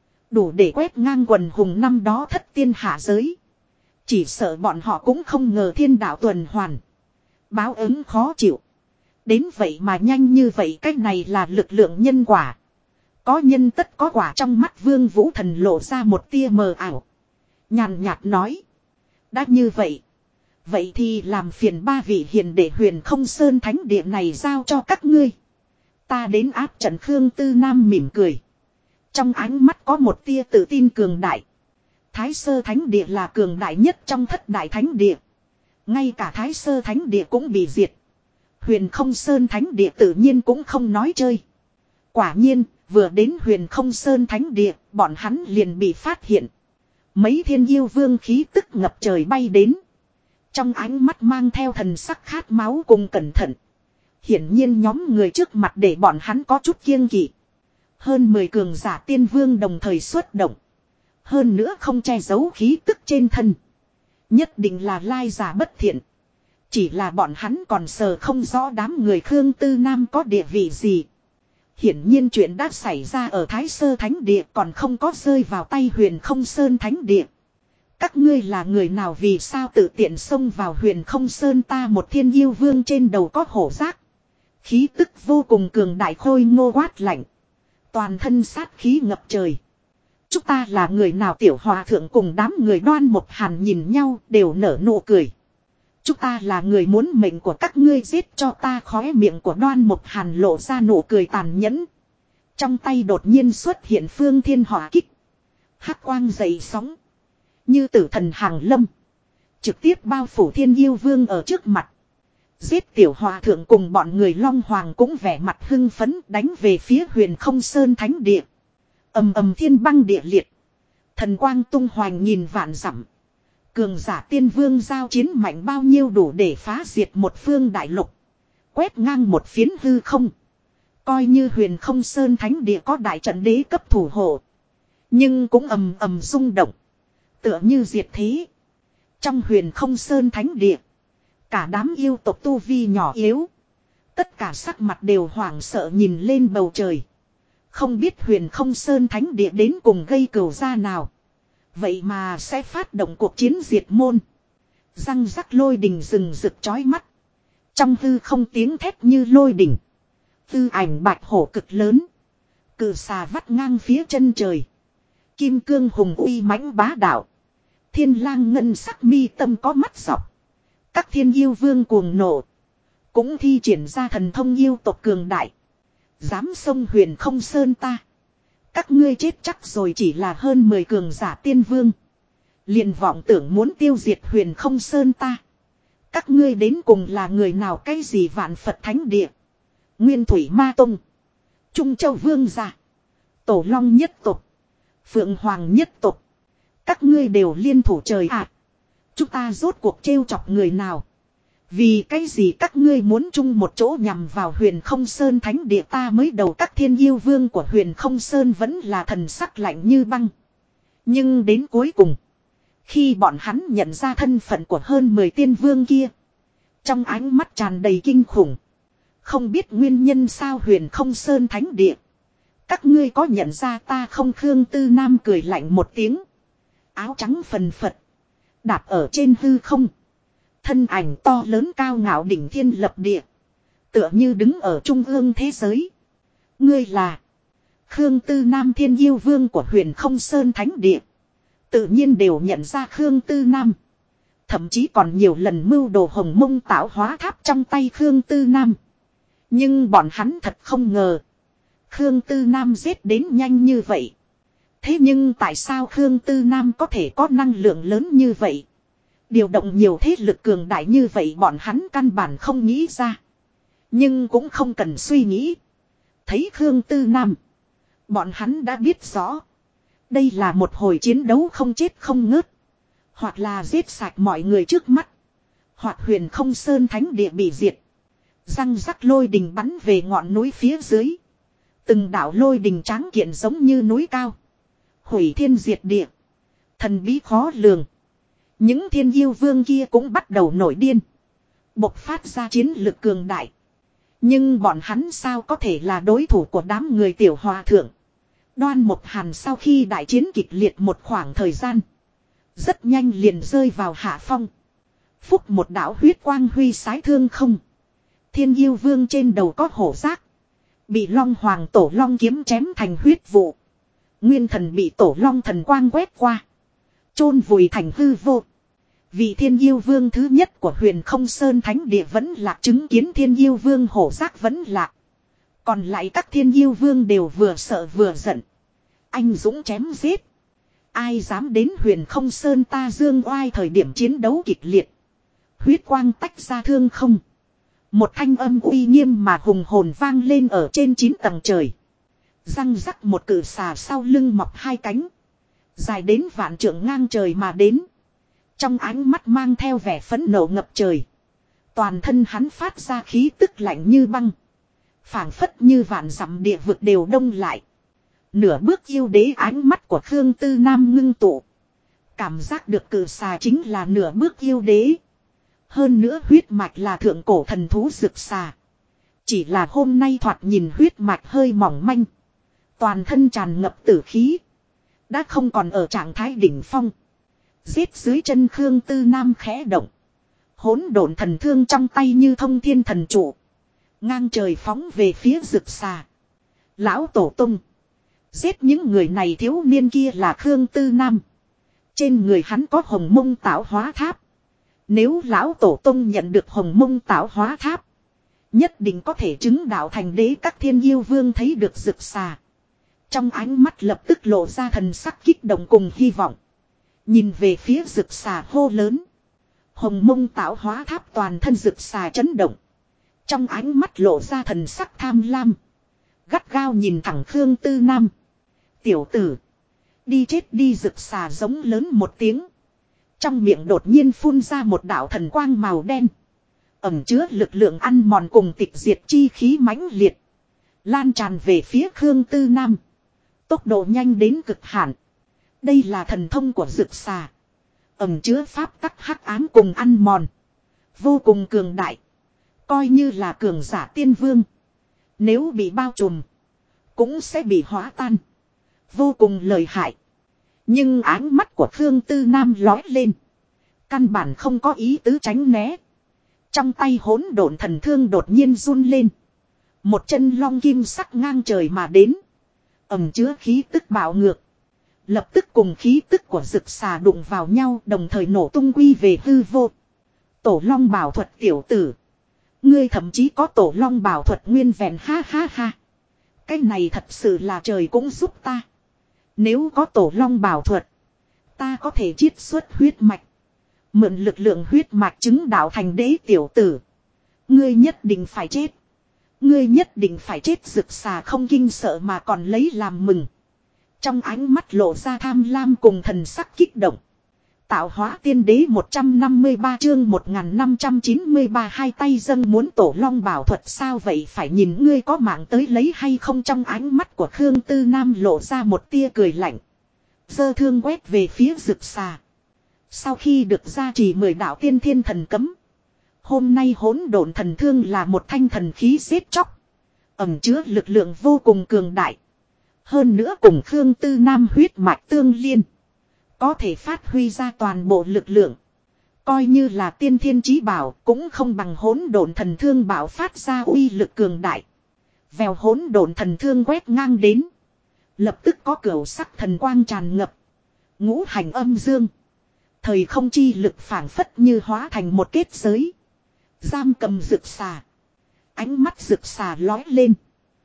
Đủ để quét ngang quần hùng năm đó thất tiên hạ giới. Chỉ sợ bọn họ cũng không ngờ thiên đạo tuần hoàn. Báo ứng khó chịu. Đến vậy mà nhanh như vậy, cách này là lực lượng nhân quả. Có nhân tất có quả. Trong mắt Vương Vũ Thần lộ ra một tia mờ ảo. Nhàn nhạt nói. Đã như vậy. Vậy thì làm phiền ba vị hiền để Huyền Không Sơn Thánh Địa này giao cho các ngươi. Ta đến áp trận. Khương Tư Nam mỉm cười. Trong ánh mắt có một tia tự tin cường đại. Thái Sơ Thánh Địa là cường đại nhất trong thất đại thánh địa. Ngay cả Thái Sơ Thánh Địa cũng bị diệt. Huyền Không Sơn Thánh Địa tự nhiên cũng không nói chơi. Quả nhiên, vừa đến Huyền Không Sơn Thánh Địa, bọn hắn liền bị phát hiện. Mấy thiên yêu vương khí tức ngập trời bay đến. Trong ánh mắt mang theo thần sắc khát máu cùng cẩn thận. Hiển nhiên nhóm người trước mặt để bọn hắn có chút kiêng kỵ. Hơn 10 cường giả tiên vương đồng thời xuất động. Hơn nữa không che giấu khí tức trên thân. Nhất định là lai giả bất thiện. Chỉ là bọn hắn còn sờ không rõ đám người Khương Tư Nam có địa vị gì. Hiển nhiên chuyện đã xảy ra ở Thái Sơ Thánh Địa còn không có rơi vào tay Huyền Không Sơn Thánh Địa. Các ngươi là người nào, vì sao tự tiện xông vào Huyền Không Sơn? Ta một thiên yêu vương trên đầu có hổ giác. Khí tức vô cùng cường đại, khôi ngô quát lạnh. Toàn thân sát khí ngập trời. Chúng ta là người nào? Tiểu hòa thượng cùng đám người Đoan Mộc Hàn nhìn nhau đều nở nụ cười. Chúng ta là người muốn mệnh của các ngươi, giết cho ta. Khóe miệng của Đoan Mộc Hàn lộ ra nụ cười tàn nhẫn. Trong tay đột nhiên xuất hiện phương thiên hỏa kích. Hắc quang dậy sóng. Như tử thần hàng lâm. Trực tiếp bao phủ thiên yêu vương ở trước mặt. Giết. Tiểu hòa thượng cùng bọn người Long Hoàng cũng vẻ mặt hưng phấn đánh về phía Huyền Không Sơn Thánh Địa. Ầm ầm thiên băng địa liệt. Thần quang tung hoành nghìn vạn dặm. Cường giả tiên vương giao chiến mạnh bao nhiêu đủ để phá diệt một phương đại lục. Quét ngang một phiến hư không. Coi như Huyền Không Sơn Thánh Địa có đại trận đế cấp thủ hộ. Nhưng cũng ầm ầm rung động. Tựa như diệt thế. Trong Huyền Không Sơn Thánh Địa. Cả đám yêu tộc tu vi nhỏ yếu. Tất cả sắc mặt đều hoảng sợ nhìn lên bầu trời. Không biết Huyền Không Sơn Thánh Địa đến cùng gây cừu ra nào. Vậy mà sẽ phát động cuộc chiến diệt môn. Răng rắc lôi đình rừng rực chói mắt. Trong hư không tiếng thét như lôi đình. Tư ảnh bạch hổ cực lớn. Cự xà vắt ngang phía chân trời. Kim cương hùng uy mãnh bá đạo. Thiên lang ngân sắc mi tâm có mắt dọc. Các thiên yêu vương cuồng nộ. Cũng thi triển ra thần thông yêu tộc cường đại. Dám xông Huyền Không Sơn ta. Các ngươi chết chắc rồi. Chỉ là hơn 10 cường giả tiên vương. Liền vọng tưởng muốn tiêu diệt Huyền Không Sơn ta. Các ngươi đến cùng là người nào? Cái gì Vạn Phật Thánh Địa, Nguyên Thủy Ma Tông, Trung Châu Vương gia, Tổ Long nhất tộc, Phượng Hoàng nhất tộc. Các ngươi đều liên thủ trời ạ. Chúng ta rốt cuộc trêu chọc người nào? Vì cái gì các ngươi muốn chung một chỗ nhằm vào Huyền Không Sơn thánh địa ta mới đầu các thiên yêu vương của Huyền Không Sơn vẫn là thần sắc lạnh như băng. Nhưng đến cuối cùng, khi bọn hắn nhận ra thân phận của hơn 10 tiên vương kia, trong ánh mắt tràn đầy kinh khủng. Không biết nguyên nhân sao Huyền Không Sơn thánh địa. Các ngươi có nhận ra ta không? Khương Tư Nam cười lạnh một tiếng. Áo trắng phần phật. Đạp ở trên hư không. Thân ảnh to lớn cao ngạo đỉnh thiên lập địa. Tựa như đứng ở trung ương thế giới. Ngươi là Khương Tư Nam, thiên yêu vương của Huyền Không Sơn thánh địa. Tự nhiên đều nhận ra Khương Tư Nam. Thậm chí còn nhiều lần mưu đồ Hồng Mông tạo hóa tháp trong tay Khương Tư Nam. Nhưng bọn hắn thật không ngờ. Khương Tư Nam giết đến nhanh như vậy. Thế nhưng tại sao Khương Tư Nam có thể có năng lượng lớn như vậy? Điều động nhiều thế lực cường đại như vậy bọn hắn căn bản không nghĩ ra. Nhưng cũng không cần suy nghĩ. Thấy Khương Tư Nam. Bọn hắn đã biết rõ. Đây là một hồi chiến đấu không chết không ngớt. Hoặc là giết sạch mọi người trước mắt. Hoặc Huyền Không Sơn thánh địa bị diệt. Răng rắc lôi đình bắn về ngọn núi phía dưới. Từng đạo lôi đình tráng kiện giống như núi cao. Hủy thiên diệt địa. Thần bí khó lường. Những thiên yêu vương kia cũng bắt đầu nổi điên. Bộc phát ra chiến lực cường đại. Nhưng bọn hắn sao có thể là đối thủ của đám người tiểu hòa thượng. Đoan Mộc Hàn sau khi đại chiến kịch liệt một khoảng thời gian. Rất nhanh liền rơi vào hạ phong. Phúc một đạo huyết quang huy sái thương không. Thiên yêu vương trên đầu có hổ giác. Bị Long Hoàng Tổ Long kiếm chém thành huyết vụ. Nguyên thần bị Tổ Long thần quang quét qua. Chôn vùi thành hư vô. Vị thiên yêu vương thứ nhất của Huyền Không Sơn thánh địa vẫn lạc, chứng kiến thiên yêu vương hổ giác vẫn lạc. Còn lại các thiên yêu vương đều vừa sợ vừa giận. Anh dũng chém giết. Ai dám đến Huyền Không Sơn ta dương oai? Thời điểm chiến đấu kịch liệt. Huyết quang tách ra thương không. Một thanh âm uy nghiêm mà hùng hồn vang lên ở trên 9 tầng trời. Răng rắc một cự xà sau lưng mọc hai cánh. Dài đến vạn trượng ngang trời mà đến. Trong ánh mắt mang theo vẻ phẫn nộ ngập trời. Toàn thân hắn phát ra khí tức lạnh như băng. Phảng phất như vạn dặm địa vực đều đông lại. Nửa bước yêu đế, ánh mắt của Khương Tư Nam ngưng tụ. Cảm giác được cự xà chính là nửa bước yêu đế. Hơn nữa huyết mạch là thượng cổ thần thú rực xà. Chỉ là hôm nay thoạt nhìn huyết mạch hơi mỏng manh. Toàn thân tràn ngập tử khí. Đã không còn ở trạng thái đỉnh phong. Giết dưới chân Khương Tư Nam khẽ động. Hỗn độn thần thương trong tay như thông thiên thần trụ. Ngang trời phóng về phía rực xà. Lão Tổ Tông. Giết những người này, thiếu niên kia là Khương Tư Nam. Trên người hắn có Hồng Mông tạo hóa tháp. Nếu Lão Tổ Tông nhận được Hồng Mông tạo hóa tháp, nhất định có thể chứng đạo thành đế. Các thiên yêu vương thấy được rực xà. Trong ánh mắt lập tức lộ ra thần sắc kích động cùng hy vọng. Nhìn về phía rực xà hô lớn. Hồng Mông tạo hóa tháp, toàn thân rực xà chấn động. Trong ánh mắt lộ ra thần sắc tham lam. Gắt gao nhìn thẳng Khương Tư Nam. Tiểu tử. Đi chết đi! Rực xà giống lớn một tiếng. Trong miệng đột nhiên phun ra một đạo thần quang màu đen. Ẩm chứa lực lượng ăn mòn cùng tịch diệt chi khí mãnh liệt. Lan tràn về phía Khương Tư Nam. Tốc độ nhanh đến cực hạn. Đây là thần thông của rực xà. Ẩm chứa pháp tắc hắc ám cùng ăn mòn. Vô cùng cường đại. Coi như là cường giả tiên vương. Nếu bị bao trùm, cũng sẽ bị hóa tan. Vô cùng lợi hại. Nhưng ánh mắt của Khương Tư Nam lói lên. Căn bản không có ý tứ tránh né. Trong tay hỗn độn thần thương đột nhiên run lên. Một chân long kim sắc ngang trời mà đến. Ẩm chứa khí tức bạo ngược. Lập tức cùng khí tức của rực xà đụng vào nhau, đồng thời nổ tung quy về hư vô. Tổ long bảo thuật, tiểu tử. Ngươi thậm chí có tổ long bảo thuật nguyên vẹn, ha ha ha. Cái này thật sự là trời cũng giúp ta. Nếu có tổ long bảo thuật, ta có thể chiết xuất huyết mạch. Mượn lực lượng huyết mạch chứng đạo thành đế. Tiểu tử. Ngươi nhất định phải chết. Ngươi nhất định phải chết! Rực xà không kinh sợ mà còn lấy làm mừng. Trong ánh mắt lộ ra tham lam cùng thần sắc kích động. tạo hóa tiên đế 153 chương 1593 hai tay dâng muốn tổ long bảo thuật sao vậy phải nhìn ngươi có mạng tới lấy hay không trong ánh mắt của Khương Tư Nam lộ ra một tia cười lạnh. Giơ thương quét về phía rực xà. Sau khi được gia trì 10 đạo tiên thiên thần cấm. Hôm nay hỗn độn thần thương là một thanh thần khí giết chóc. Ẩn chứa lực lượng vô cùng cường đại. Hơn nữa cùng Khương Tư Nam huyết mạch tương liên. Có thể phát huy ra toàn bộ lực lượng. Coi như là tiên thiên chí bảo cũng không bằng hỗn độn thần thương bảo phát ra uy lực cường đại. Vèo hỗn độn thần thương quét ngang đến. Lập tức có cửu sắc thần quang tràn ngập. Ngũ hành âm dương. Thời không chi lực phảng phất như hóa thành một kết giới. Giam cầm rực xà. Ánh mắt rực xà lói lên.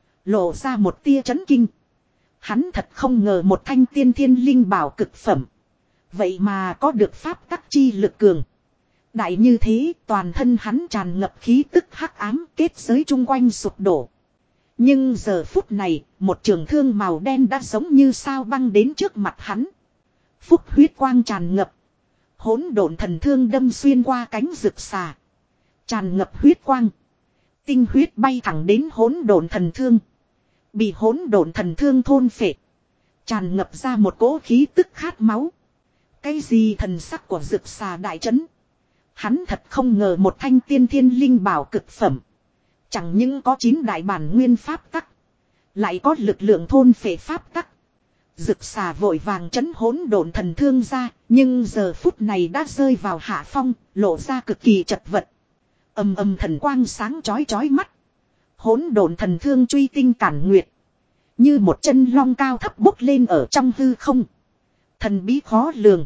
Lộ ra một tia chấn kinh. Hắn thật không ngờ một thanh tiên thiên linh bảo cực phẩm. Vậy mà có được pháp tắc chi lực cường. Đại như thế toàn thân hắn tràn ngập khí tức hắc ám kết giới chung quanh sụp đổ. Nhưng giờ phút này một trường thương màu đen đã giống như sao băng đến trước mặt hắn. Phúc huyết quang tràn ngập. Hỗn độn thần thương đâm xuyên qua cánh rực xà. Tràn ngập huyết quang. Tinh huyết bay thẳng đến hỗn độn thần thương. Bị hỗn độn thần thương thôn phệ. Tràn ngập ra một cỗ khí tức khát máu. Cái gì thần sắc của rực xà đại trấn. Hắn thật không ngờ một thanh tiên thiên linh bảo cực phẩm. Chẳng những có 9 đại bản nguyên pháp tắc. Lại có lực lượng thôn phệ pháp tắc. Rực xà vội vàng trấn hỗn độn thần thương ra. Nhưng giờ phút này đã rơi vào hạ phong. Lộ ra cực kỳ chật vật. Ầm ầm thần quang sáng chói chói mắt. Hỗn độn thần thương truy tinh cản nguyệt. Như một chân long cao thấp bốc lên ở trong hư không. Thần bí khó lường.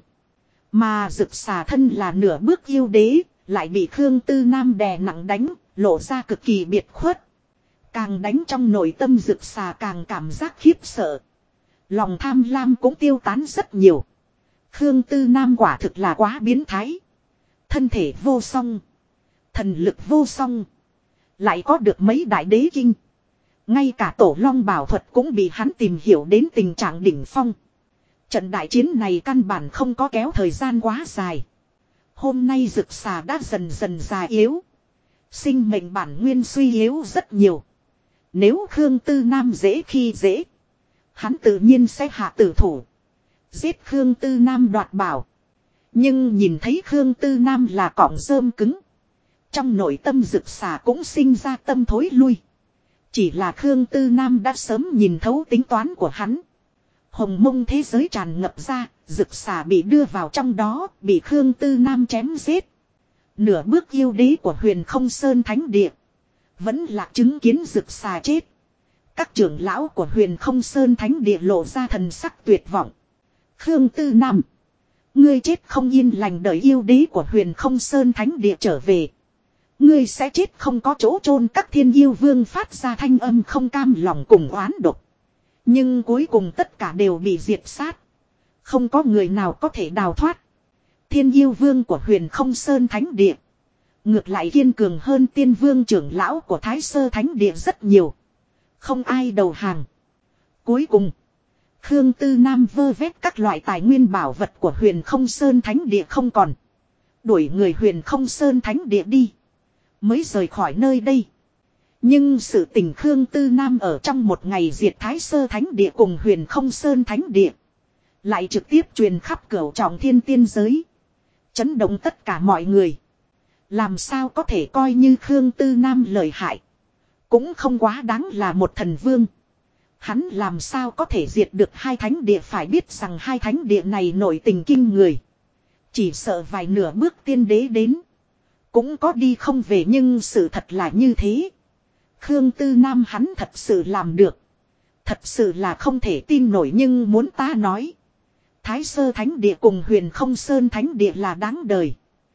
Mà rực xà thân là nửa bước yêu đế. Lại bị Khương Tư Nam đè nặng đánh. Lộ ra cực kỳ biệt khuất. Càng đánh trong nội tâm rực xà càng cảm giác khiếp sợ. Lòng tham lam cũng tiêu tán rất nhiều. Khương Tư Nam quả thực là quá biến thái. Thân thể vô song. Thần lực vô song. Lại có được mấy đại đế kinh. Ngay cả tổ long bảo thuật cũng bị hắn tìm hiểu đến tình trạng đỉnh phong. Trận đại chiến này căn bản không có kéo thời gian quá dài. Hôm nay rực xà đã dần dần già yếu. Sinh mệnh bản nguyên suy yếu rất nhiều. Nếu Khương Tư Nam dễ khi dễ. Hắn tự nhiên sẽ hạ tử thủ. Giết Khương Tư Nam đoạt bảo. Nhưng nhìn thấy Khương Tư Nam là cọng rơm cứng. Trong nội tâm rực xà cũng sinh ra tâm thối lui. Chỉ là Khương Tư Nam đã sớm nhìn thấu tính toán của hắn. Hồng mông thế giới tràn ngập ra, rực xà bị đưa vào trong đó, bị Khương Tư Nam chém giết. Nửa bước yêu đế của Huyền Không Sơn Thánh Địa. Vẫn là chứng kiến rực xà chết. Các trưởng lão của Huyền Không Sơn Thánh Địa lộ ra thần sắc tuyệt vọng. Khương Tư Nam. Ngươi chết không yên lành đợi yêu đế của Huyền Không Sơn Thánh Địa trở về. Ngươi sẽ chết không có chỗ chôn các thiên yêu vương phát ra thanh âm không cam lòng cùng oán độc. Nhưng cuối cùng tất cả đều bị diệt sát. Không có người nào có thể đào thoát. Thiên yêu vương của Huyền Không Sơn Thánh Địa. Ngược lại kiên cường hơn tiên vương trưởng lão của Thái Sơ Thánh Địa rất nhiều. Không ai đầu hàng. Cuối cùng. Khương Tư Nam vơ vét các loại tài nguyên bảo vật của Huyền Không Sơn Thánh Địa không còn. Đuổi người Huyền Không Sơn Thánh Địa đi. Mới rời khỏi nơi đây. Nhưng sự tình Khương Tư Nam ở trong một ngày diệt Thái Sơ Thánh Địa cùng Huyền Không Sơn Thánh Địa. Lại trực tiếp truyền khắp cửu trọng thiên tiên giới. Chấn động tất cả mọi người. Làm sao có thể coi như Khương Tư Nam lợi hại. Cũng không quá đáng là một thần vương. Hắn làm sao có thể diệt được hai thánh địa phải biết rằng hai thánh địa này nổi tình kinh người. Chỉ sợ vài nửa bước tiên đế đến. Cũng có đi không về nhưng sự thật là như thế. Khương Tư Nam hắn thật sự làm được. Thật sự là không thể tin nổi nhưng muốn ta nói. Thái Sơ Thánh Địa cùng Huyền Không Sơn Thánh Địa là đáng đời.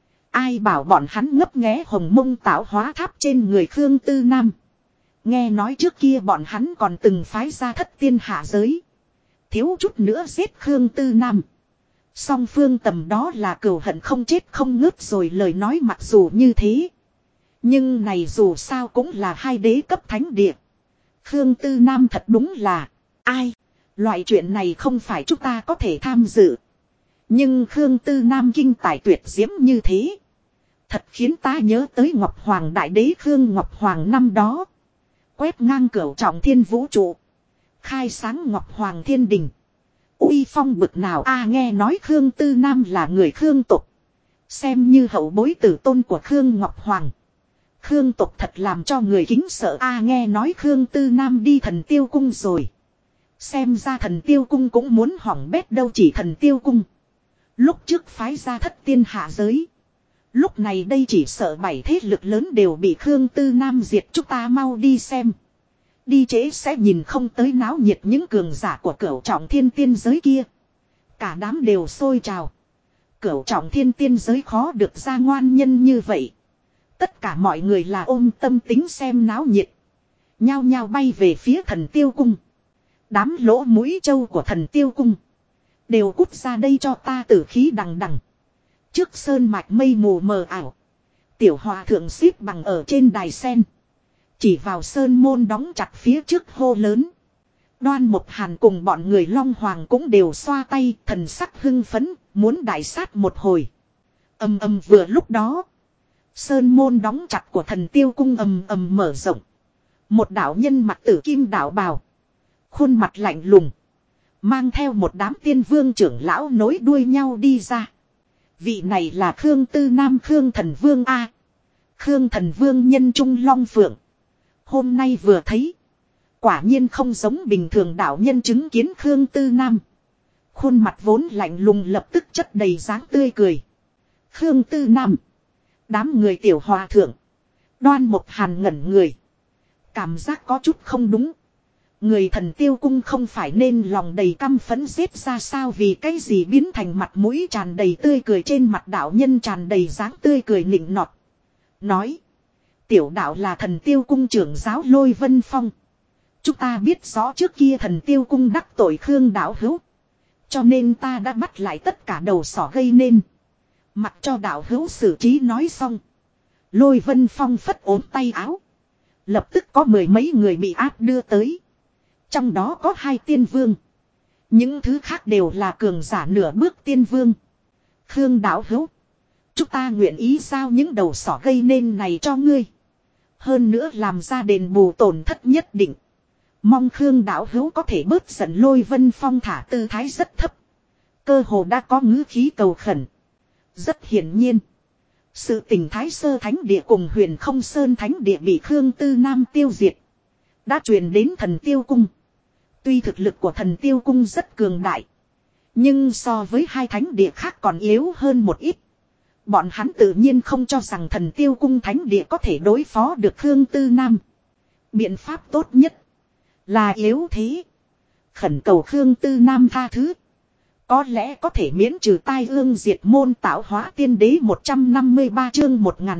Ai bảo bọn hắn ngấp nghé hồng mông tạo hóa tháp trên người Khương Tư Nam. Nghe nói trước kia bọn hắn còn từng phái ra thất tiên hạ giới. Thiếu chút nữa giết Khương Tư Nam. Song phương tầm đó là cừu hận không chết không ngớt rồi lời nói mặc dù như thế. Nhưng này dù sao cũng là hai đế cấp thánh địa. Khương Tư Nam thật đúng là ai. Loại chuyện này không phải chúng ta có thể tham dự. Nhưng Khương Tư Nam kinh tài tuyệt diễm như thế. Thật khiến ta nhớ tới Ngọc Hoàng Đại Đế Khương Ngọc Hoàng năm đó. Quét ngang cửu trọng thiên vũ trụ. Khai sáng Ngọc Hoàng Thiên Đình. Uy phong bực nào nghe nói Khương Tư Nam là người Khương tộc. Xem như hậu bối tử tôn của Khương Ngọc Hoàng. Khương tộc thật làm cho người kính sợ nghe nói Khương Tư Nam đi Thần Tiêu Cung rồi. Xem ra Thần Tiêu Cung cũng muốn hỏng bét đâu chỉ Thần Tiêu Cung. Lúc trước phái ra thất tiên hạ giới. Lúc này đây chỉ sợ 7 thế lực lớn đều bị Khương Tư Nam diệt, chúng ta mau đi xem. Đi trễ sẽ nhìn không tới náo nhiệt những cường giả của cửu trọng thiên tiên giới kia. Cả đám đều sôi trào. Cửu trọng thiên tiên giới khó được ra ngoan nhân như vậy. Tất cả mọi người là ôm tâm tính xem náo nhiệt. Nhao nhao bay về phía Thần Tiêu Cung. Đám lỗ mũi trâu của Thần Tiêu Cung. Đều cút ra đây cho ta tử khí đằng đằng. Trước sơn mạch mây mù mờ ảo. Tiểu hòa thượng xếp bằng ở trên đài sen. Chỉ vào sơn môn đóng chặt phía trước hô lớn. Đoan Mộc Hàn cùng bọn người Long Hoàng cũng đều xoa tay, thần sắc hưng phấn, muốn đại sát một hồi. Ầm ầm vừa lúc đó. Sơn môn đóng chặt của Thần Tiêu Cung ầm ầm mở rộng. Một đạo nhân mặt tử kim đạo bào. Khuôn mặt lạnh lùng. Mang theo một đám tiên vương trưởng lão nối đuôi nhau đi ra. Vị này là Khương Tư Nam Khương Thần Vương A. Khương Thần Vương nhân trung long phượng. Hôm nay vừa thấy. Quả nhiên không giống bình thường đạo nhân chứng kiến Khương Tư Nam. Khuôn mặt vốn lạnh lùng lập tức chất đầy dáng tươi cười. Khương Tư Nam. Đám người tiểu hòa thượng. Đoan Mộc Hàn ngẩn người. Cảm giác có chút không đúng. Người Thần Tiêu Cung không phải nên lòng đầy căm phẫn giết ra sao, vì cái gì biến thành mặt mũi tràn đầy tươi cười, trên mặt đạo nhân tràn đầy dáng tươi cười nịnh nọt. Nói. Tiểu đạo là Thần Tiêu Cung trưởng giáo Lôi Vân Phong. Chúng ta biết rõ trước kia Thần Tiêu Cung đắc tội Khương đạo hữu. Cho nên ta đã bắt lại tất cả đầu sỏ gây nên. Mặc cho đạo hữu xử trí nói xong. Lôi Vân Phong phất ốm tay áo. Lập tức có 10 mấy người bị áp đưa tới. Trong đó có 2 tiên vương. Những thứ khác đều là cường giả nửa bước tiên vương. Khương đạo hữu. Chúng ta nguyện ý giao những đầu sỏ gây nên này cho ngươi. Hơn nữa làm ra đền bù tổn thất nhất định. Mong Khương đạo hữu có thể bớt giận. Lôi Vân Phong thả tư thái rất thấp. Cơ hồ đã có ngữ khí cầu khẩn. Rất hiển nhiên. Sự tình Thái Sơ Thánh Địa cùng Huyền Không Sơn Thánh Địa bị Khương Tư Nam tiêu diệt. Đã truyền đến Thần Tiêu Cung. Tuy thực lực của Thần Tiêu Cung rất cường đại. Nhưng so với 2 thánh địa khác còn yếu hơn một ít. Bọn hắn tự nhiên không cho rằng Thần Tiêu Cung thánh địa có thể đối phó được Khương Tư Nam. Biện pháp tốt nhất là yếu thế. Khẩn cầu Khương Tư Nam tha thứ. Có lẽ có thể miễn trừ tai ương diệt môn, tạo hóa tiên đế 153 chương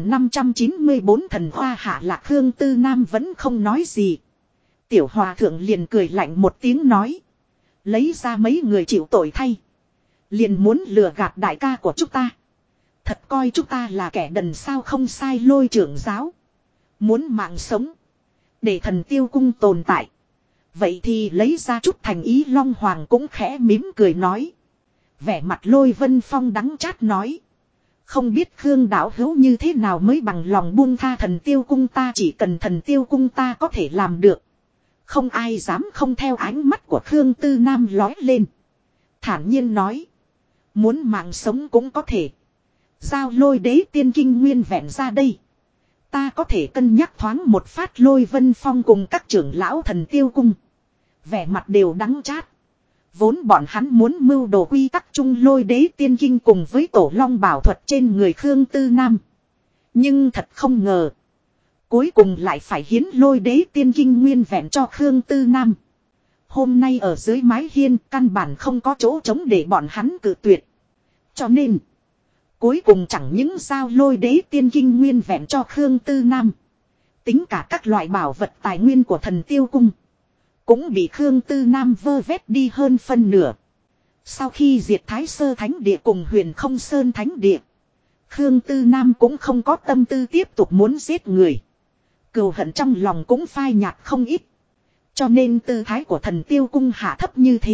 1594 thần hoa hạ lạc. Khương Tư Nam vẫn không nói gì. Tiểu hòa thượng liền cười lạnh một tiếng nói. Lấy ra mấy người chịu tội thay. Liền muốn lừa gạt đại ca của chúng ta. Thật coi chúng ta là kẻ đần sao? Không sai. Lôi trưởng giáo. Muốn mạng sống. Để Thần Tiêu Cung tồn tại. Vậy thì lấy ra chút thành ý. Long Hoàng cũng khẽ mím cười nói. Vẻ mặt Lôi Vân Phong đắng chát nói. Không biết Khương đạo hữu như thế nào mới bằng lòng buông tha Thần Tiêu Cung ta. Chỉ cần Thần Tiêu Cung ta có thể làm được. Không ai dám không. Theo ánh mắt của Khương Tư Nam lói lên. Thản nhiên nói. Muốn mạng sống cũng có thể. Giao Lôi đế tiên kinh nguyên vẹn ra đây. Ta có thể cân nhắc thoáng một phát. Lôi Vân Phong cùng các trưởng lão Thần Tiêu Cung. Vẻ mặt đều đắng chát. Vốn bọn hắn muốn mưu đồ quy tắc chung Lôi đế tiên kinh cùng với tổ long bảo thuật trên người Khương Tư Nam. Nhưng thật không ngờ. Cuối cùng lại phải hiến Lôi đế tiên kinh nguyên vẹn cho Khương Tư Nam. Hôm nay ở dưới mái hiên căn bản không có chỗ trống để bọn hắn cự tuyệt. Cho nên. Cuối cùng chẳng những giao Lôi đế tiên kinh nguyên vẹn cho Khương Tư Nam. Tính cả các loại bảo vật tài nguyên của Thần Tiêu Cung. Cũng bị Khương Tư Nam vơ vét đi hơn phân nửa. Sau khi diệt Thái Sơ Thánh Địa cùng Huyền Không Sơn Thánh Địa. Khương Tư Nam cũng không có tâm tư tiếp tục muốn giết người. Cừu hận trong lòng cũng phai nhạt không ít. Cho nên tư thái của Thần Tiêu Cung hạ thấp như thế.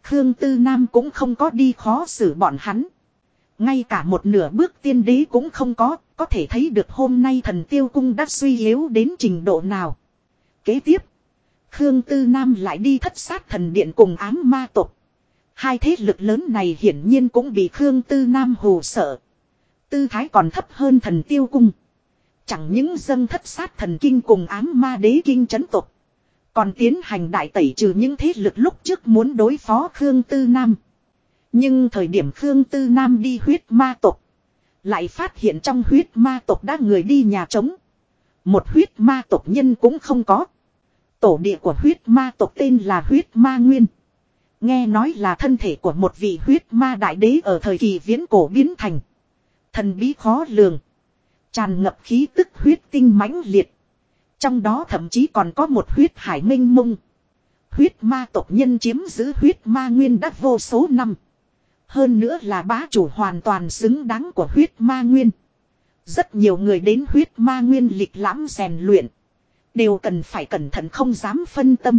Khương Tư Nam cũng không có đi khó xử bọn hắn. Ngay cả một nửa bước tiên đế cũng không có thể thấy được hôm nay thần tiêu cung đã suy yếu đến trình độ nào. Kế tiếp, Khương Tư Nam lại đi Thất Sát Thần Điện cùng ám ma tộc. Hai thế lực lớn này hiển nhiên cũng bị Khương Tư Nam hù sợ. Tư thái còn thấp hơn thần tiêu cung. Chẳng những dâng Thất Sát Thần Kinh cùng ám ma đế kinh chấn tộc, còn tiến hành đại tẩy trừ những thế lực lúc trước muốn đối phó Khương Tư Nam. Nhưng thời điểm Khương Tư Nam đi huyết ma tộc, lại phát hiện trong huyết ma tộc đã người đi nhà trống. Một huyết ma tộc nhân cũng không có. Tổ địa của huyết ma tộc tên là huyết ma nguyên. Nghe nói là thân thể của một vị huyết ma đại đế ở thời kỳ viễn cổ biến thành. Thần bí khó lường, tràn ngập khí tức huyết tinh mãnh liệt. Trong đó thậm chí còn có một huyết hải minh mông. Huyết ma tộc nhân chiếm giữ huyết ma nguyên đã vô số năm. Hơn nữa là bá chủ hoàn toàn xứng đáng của huyết ma nguyên. Rất nhiều người đến huyết ma nguyên lịch lãm rèn luyện, đều cần phải cẩn thận không dám phân tâm.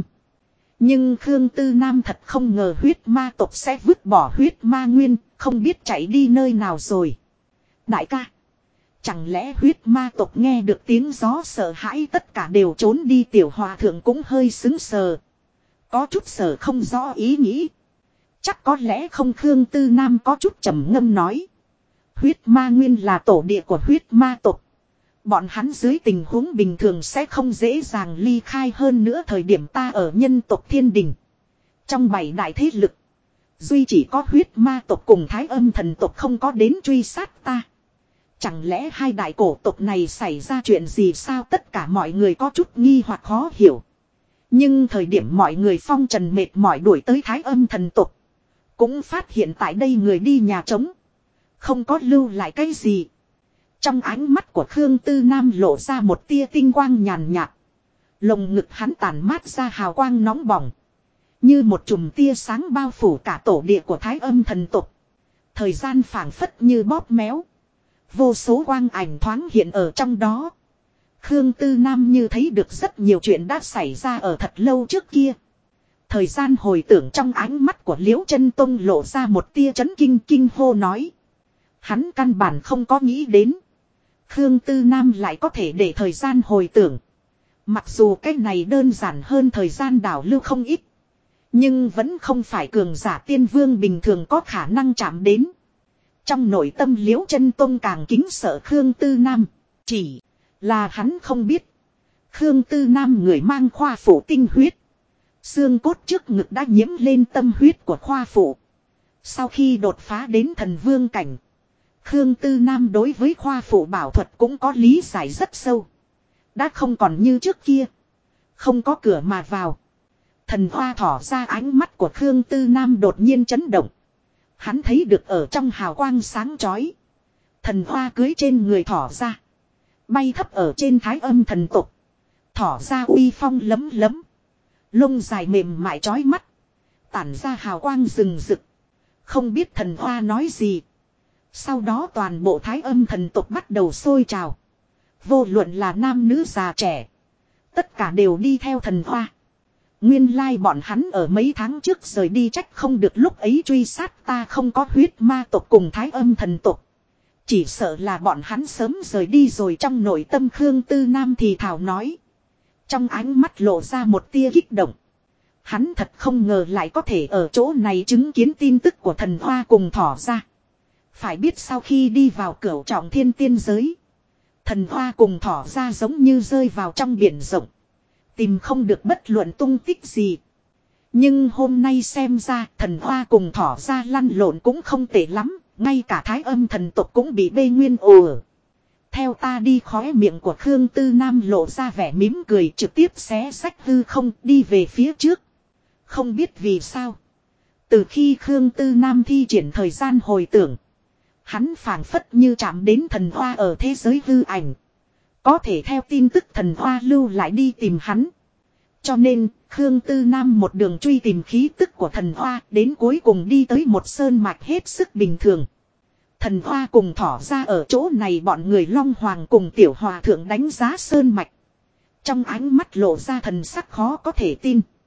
Nhưng Khương Tư Nam thật không ngờ huyết ma tộc sẽ vứt bỏ huyết ma nguyên, không biết chạy đi nơi nào rồi. Đại ca, chẳng lẽ huyết ma tộc nghe được tiếng gió sợ hãi tất cả đều trốn đi? Tiểu hòa thượng cũng hơi sững sờ, có chút sợ không rõ ý nghĩ. Chắc có lẽ không. Khương Tư Nam có chút trầm ngâm nói. Huyết ma nguyên là tổ địa của huyết ma tộc. Bọn hắn dưới tình huống bình thường sẽ không dễ dàng ly khai, hơn nữa thời điểm ta ở nhân tộc thiên đình. Trong 7 đại thế lực, duy chỉ có huyết ma tộc cùng thái âm thần tộc không có đến truy sát ta. Chẳng lẽ hai đại cổ tộc này xảy ra chuyện gì sao? Tất cả mọi người có chút nghi hoặc khó hiểu. Nhưng thời điểm mọi người phong trần mệt mỏi đuổi tới thái âm thần tộc, cũng phát hiện tại đây người đi nhà trống, không có lưu lại cái gì. Trong ánh mắt của Khương Tư Nam lộ ra một tia tinh quang nhàn nhạt. Lồng ngực hắn tản mát ra hào quang nóng bỏng, như một chùm tia sáng bao phủ cả tổ địa của thái âm thần tộc. Thời gian phảng phất như bóp méo, vô số quang ảnh thoáng hiện ở trong đó. Khương Tư Nam như thấy được rất nhiều chuyện đã xảy ra ở thật lâu trước kia. Thời gian hồi tưởng trong ánh mắt của Liễu Chân Tông lộ ra một tia chấn kinh, kinh hô nói. Hắn căn bản không có nghĩ đến Khương Tư Nam lại có thể để thời gian hồi tưởng. Mặc dù cái này đơn giản hơn thời gian đảo lưu không ít, nhưng vẫn không phải cường giả tiên vương bình thường có khả năng chạm đến. Trong nội tâm Liễu Chân Tông càng kính sợ Khương Tư Nam. Chỉ là hắn không biết, Khương Tư Nam người mang khoa phụ tinh huyết, xương cốt trước ngực đã nhiễm lên tâm huyết của khoa phụ. Sau khi đột phá đến thần vương cảnh, Khương Tư Nam đối với khoa phụ bảo thuật cũng có lý giải rất sâu. Đã không còn như trước kia, không có cửa mà vào. Thần hoa thỏ ra, ánh mắt của Khương Tư Nam đột nhiên chấn động. Hắn thấy được ở trong hào quang sáng chói, thần hoa cưới trên người thỏ ra, bay thấp ở trên thái âm thần tộc. Thỏ ra uy phong lấm lấm, lông dài mềm mại chói mắt, tản ra hào quang rừng rực. Không biết thần hoa nói gì. Sau đó toàn bộ thái âm thần tộc bắt đầu sôi trào. Vô luận là nam nữ già trẻ, tất cả đều đi theo thần hoa. Nguyên lai bọn hắn ở mấy tháng trước rời đi, trách không được lúc ấy truy sát ta không có huyết ma tộc cùng thái âm thần tộc. Chỉ sợ là bọn hắn sớm rời đi rồi. Trong nội tâm Khương Tư Nam thì thảo nói, trong ánh mắt lộ ra một tia kích động. Hắn thật không ngờ lại có thể ở chỗ này chứng kiến tin tức của thần hoa cùng thỏ ra. Phải biết sau khi đi vào cửu trọng thiên tiên giới, thần hoa cùng thỏ ra giống như rơi vào trong biển rộng, tìm không được bất luận tung tích gì. Nhưng hôm nay xem ra thần hoa cùng thỏ ra lăn lộn cũng không tệ lắm. Ngay cả thái âm thần tộc cũng bị bê nguyên ồ. Theo ta đi. Khóe miệng của Khương Tư Nam lộ ra vẻ mỉm cười, trực tiếp xé rách hư không đi về phía trước. Không biết vì sao, từ khi Khương Tư Nam thi triển thời gian hồi tưởng, hắn phảng phất như chạm đến thần hoa ở thế giới hư ảnh, có thể theo tin tức thần hoa lưu lại đi tìm hắn. Cho nên Khương Tư Nam một đường truy tìm khí tức của thần hoa, đến cuối cùng đi tới một sơn mạch hết sức bình thường. Thần hoa cùng thỏ ra ở chỗ này. Bọn người Long Hoàng cùng Tiểu Hòa Thượng đánh giá sơn mạch, trong ánh mắt lộ ra thần sắc khó có thể tin.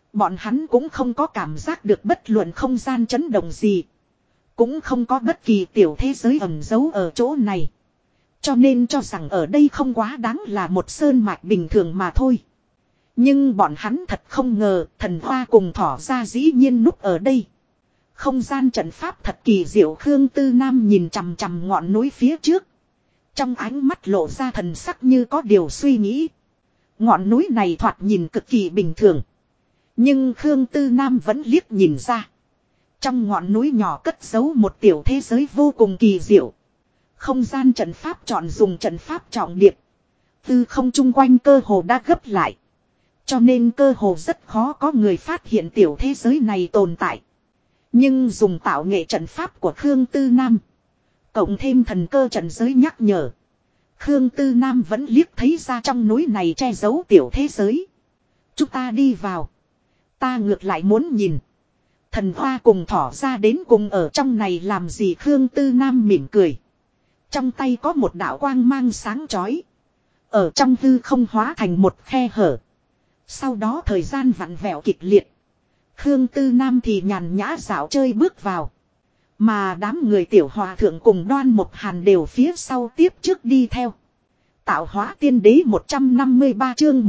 Bọn hắn cũng không có cảm giác được bất luận không gian chấn động gì. Cũng không có bất kỳ tiểu thế giới ẩn giấu ở chỗ này. Cho nên cho rằng ở đây không quá đáng là một sơn mạch bình thường mà thôi. Nhưng bọn hắn thật không ngờ thần hoa cùng thỏ ra dĩ nhiên núp ở đây. Không gian trận pháp thật kỳ diệu. Khương Tư Nam nhìn chằm chằm ngọn núi phía trước. Trong ánh mắt lộ ra thần sắc như có điều suy nghĩ. Ngọn núi này thoạt nhìn cực kỳ bình thường. Nhưng Khương Tư Nam vẫn liếc nhìn ra. Trong ngọn núi nhỏ cất giấu một tiểu thế giới vô cùng kỳ diệu. Không gian trận pháp chọn dùng trận pháp trọng điệp. Tư không chung quanh cơ hồ đã gấp lại. Cho nên cơ hồ rất khó có người phát hiện tiểu thế giới này tồn tại. Nhưng dùng tạo nghệ trận pháp của Khương Tư Nam. Cộng thêm thần cơ trận giới nhắc nhở. Khương Tư Nam vẫn liếc thấy ra trong núi này che giấu tiểu thế giới. Chúng ta đi vào. Ta ngược lại muốn nhìn. Thần hoa cùng thỏ ra đến cùng ở trong này làm gì. Khương Tư Nam mỉm cười. Trong tay có một đạo quang mang sáng chói. Ở trong hư không hóa thành một khe hở. Sau đó thời gian vặn vẹo kịch liệt. Khương Tư Nam thì nhàn nhã dạo chơi bước vào. Mà đám người tiểu hòa thượng cùng Đoan Mộc Hàn đều phía sau tiếp trước đi theo. Tạo hóa tiên đế 153 chương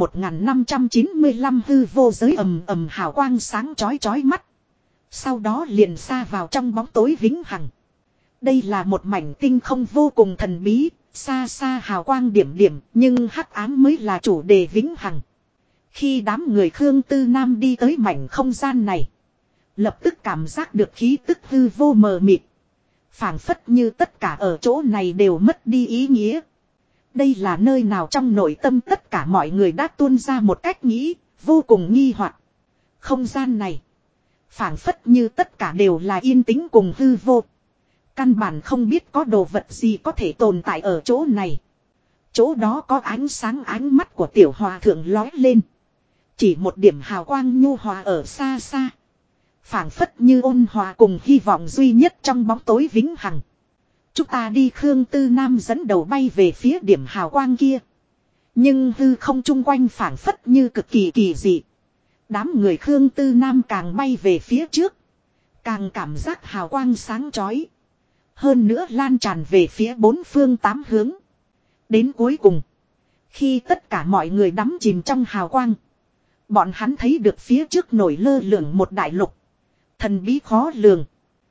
1595 hư vô giới ầm ầm hào quang sáng chói chói mắt. Sau đó liền xa vào trong bóng tối vĩnh hằng. Đây là một mảnh tinh không vô cùng thần bí, xa xa hào quang điểm điểm, nhưng hắc ám mới là chủ đề vĩnh hằng. Khi đám người Khương Tư Nam đi tới mảnh không gian này, lập tức cảm giác được khí tức hư vô mờ mịt. Phảng phất như tất cả ở chỗ này đều mất đi ý nghĩa. Đây là nơi nào trong nội tâm tất cả mọi người đã tuôn ra một cách nghĩ, vô cùng nghi hoặc. Không gian này, phảng phất như tất cả đều là yên tĩnh cùng hư vô. Căn bản không biết có đồ vật gì có thể tồn tại ở chỗ này. Chỗ đó có ánh sáng, ánh mắt của tiểu hòa thượng lói lên. Chỉ một điểm hào quang nhu hòa ở xa xa. Phảng phất như ôn hòa cùng hy vọng duy nhất trong bóng tối vĩnh hằng. Chúng ta đi. Khương Tư Nam dẫn đầu bay về phía điểm hào quang kia. Nhưng hư không chung quanh phảng phất như cực kỳ kỳ dị. Đám người Khương Tư Nam càng bay về phía trước, càng cảm giác hào quang sáng chói. Hơn nữa lan tràn về phía bốn phương tám hướng. Đến cuối cùng, khi tất cả mọi người đắm chìm trong hào quang, bọn hắn thấy được phía trước nổi lơ lửng một đại lục. Thần bí khó lường.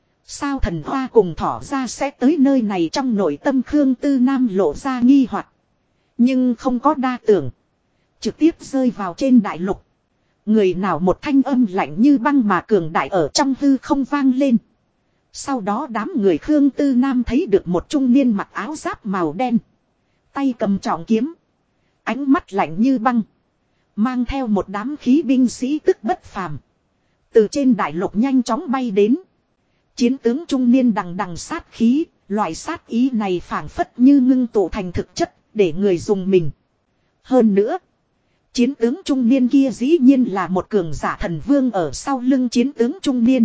Sao thần hoa cùng thỏ ra sẽ tới nơi này? Trong nội tâm Khương Tư Nam lộ ra nghi hoặc, nhưng không có đa tưởng. Trực tiếp rơi vào trên đại lục. Người nào? Một thanh âm lạnh như băng mà cường đại ở trong hư không vang lên. Sau đó đám người Khương Tư Nam thấy được một trung niên mặc áo giáp màu đen. Tay cầm trọng kiếm. Ánh mắt lạnh như băng. Mang theo một đám khí binh sĩ tức bất phàm. Từ trên đại lục nhanh chóng bay đến. Chiến tướng trung niên đằng đằng sát khí. Loại sát ý này phảng phất như ngưng tụ thành thực chất để người dùng mình. Hơn nữa, chiến tướng trung niên kia dĩ nhiên là một cường giả thần vương ở sau lưng chiến tướng trung niên.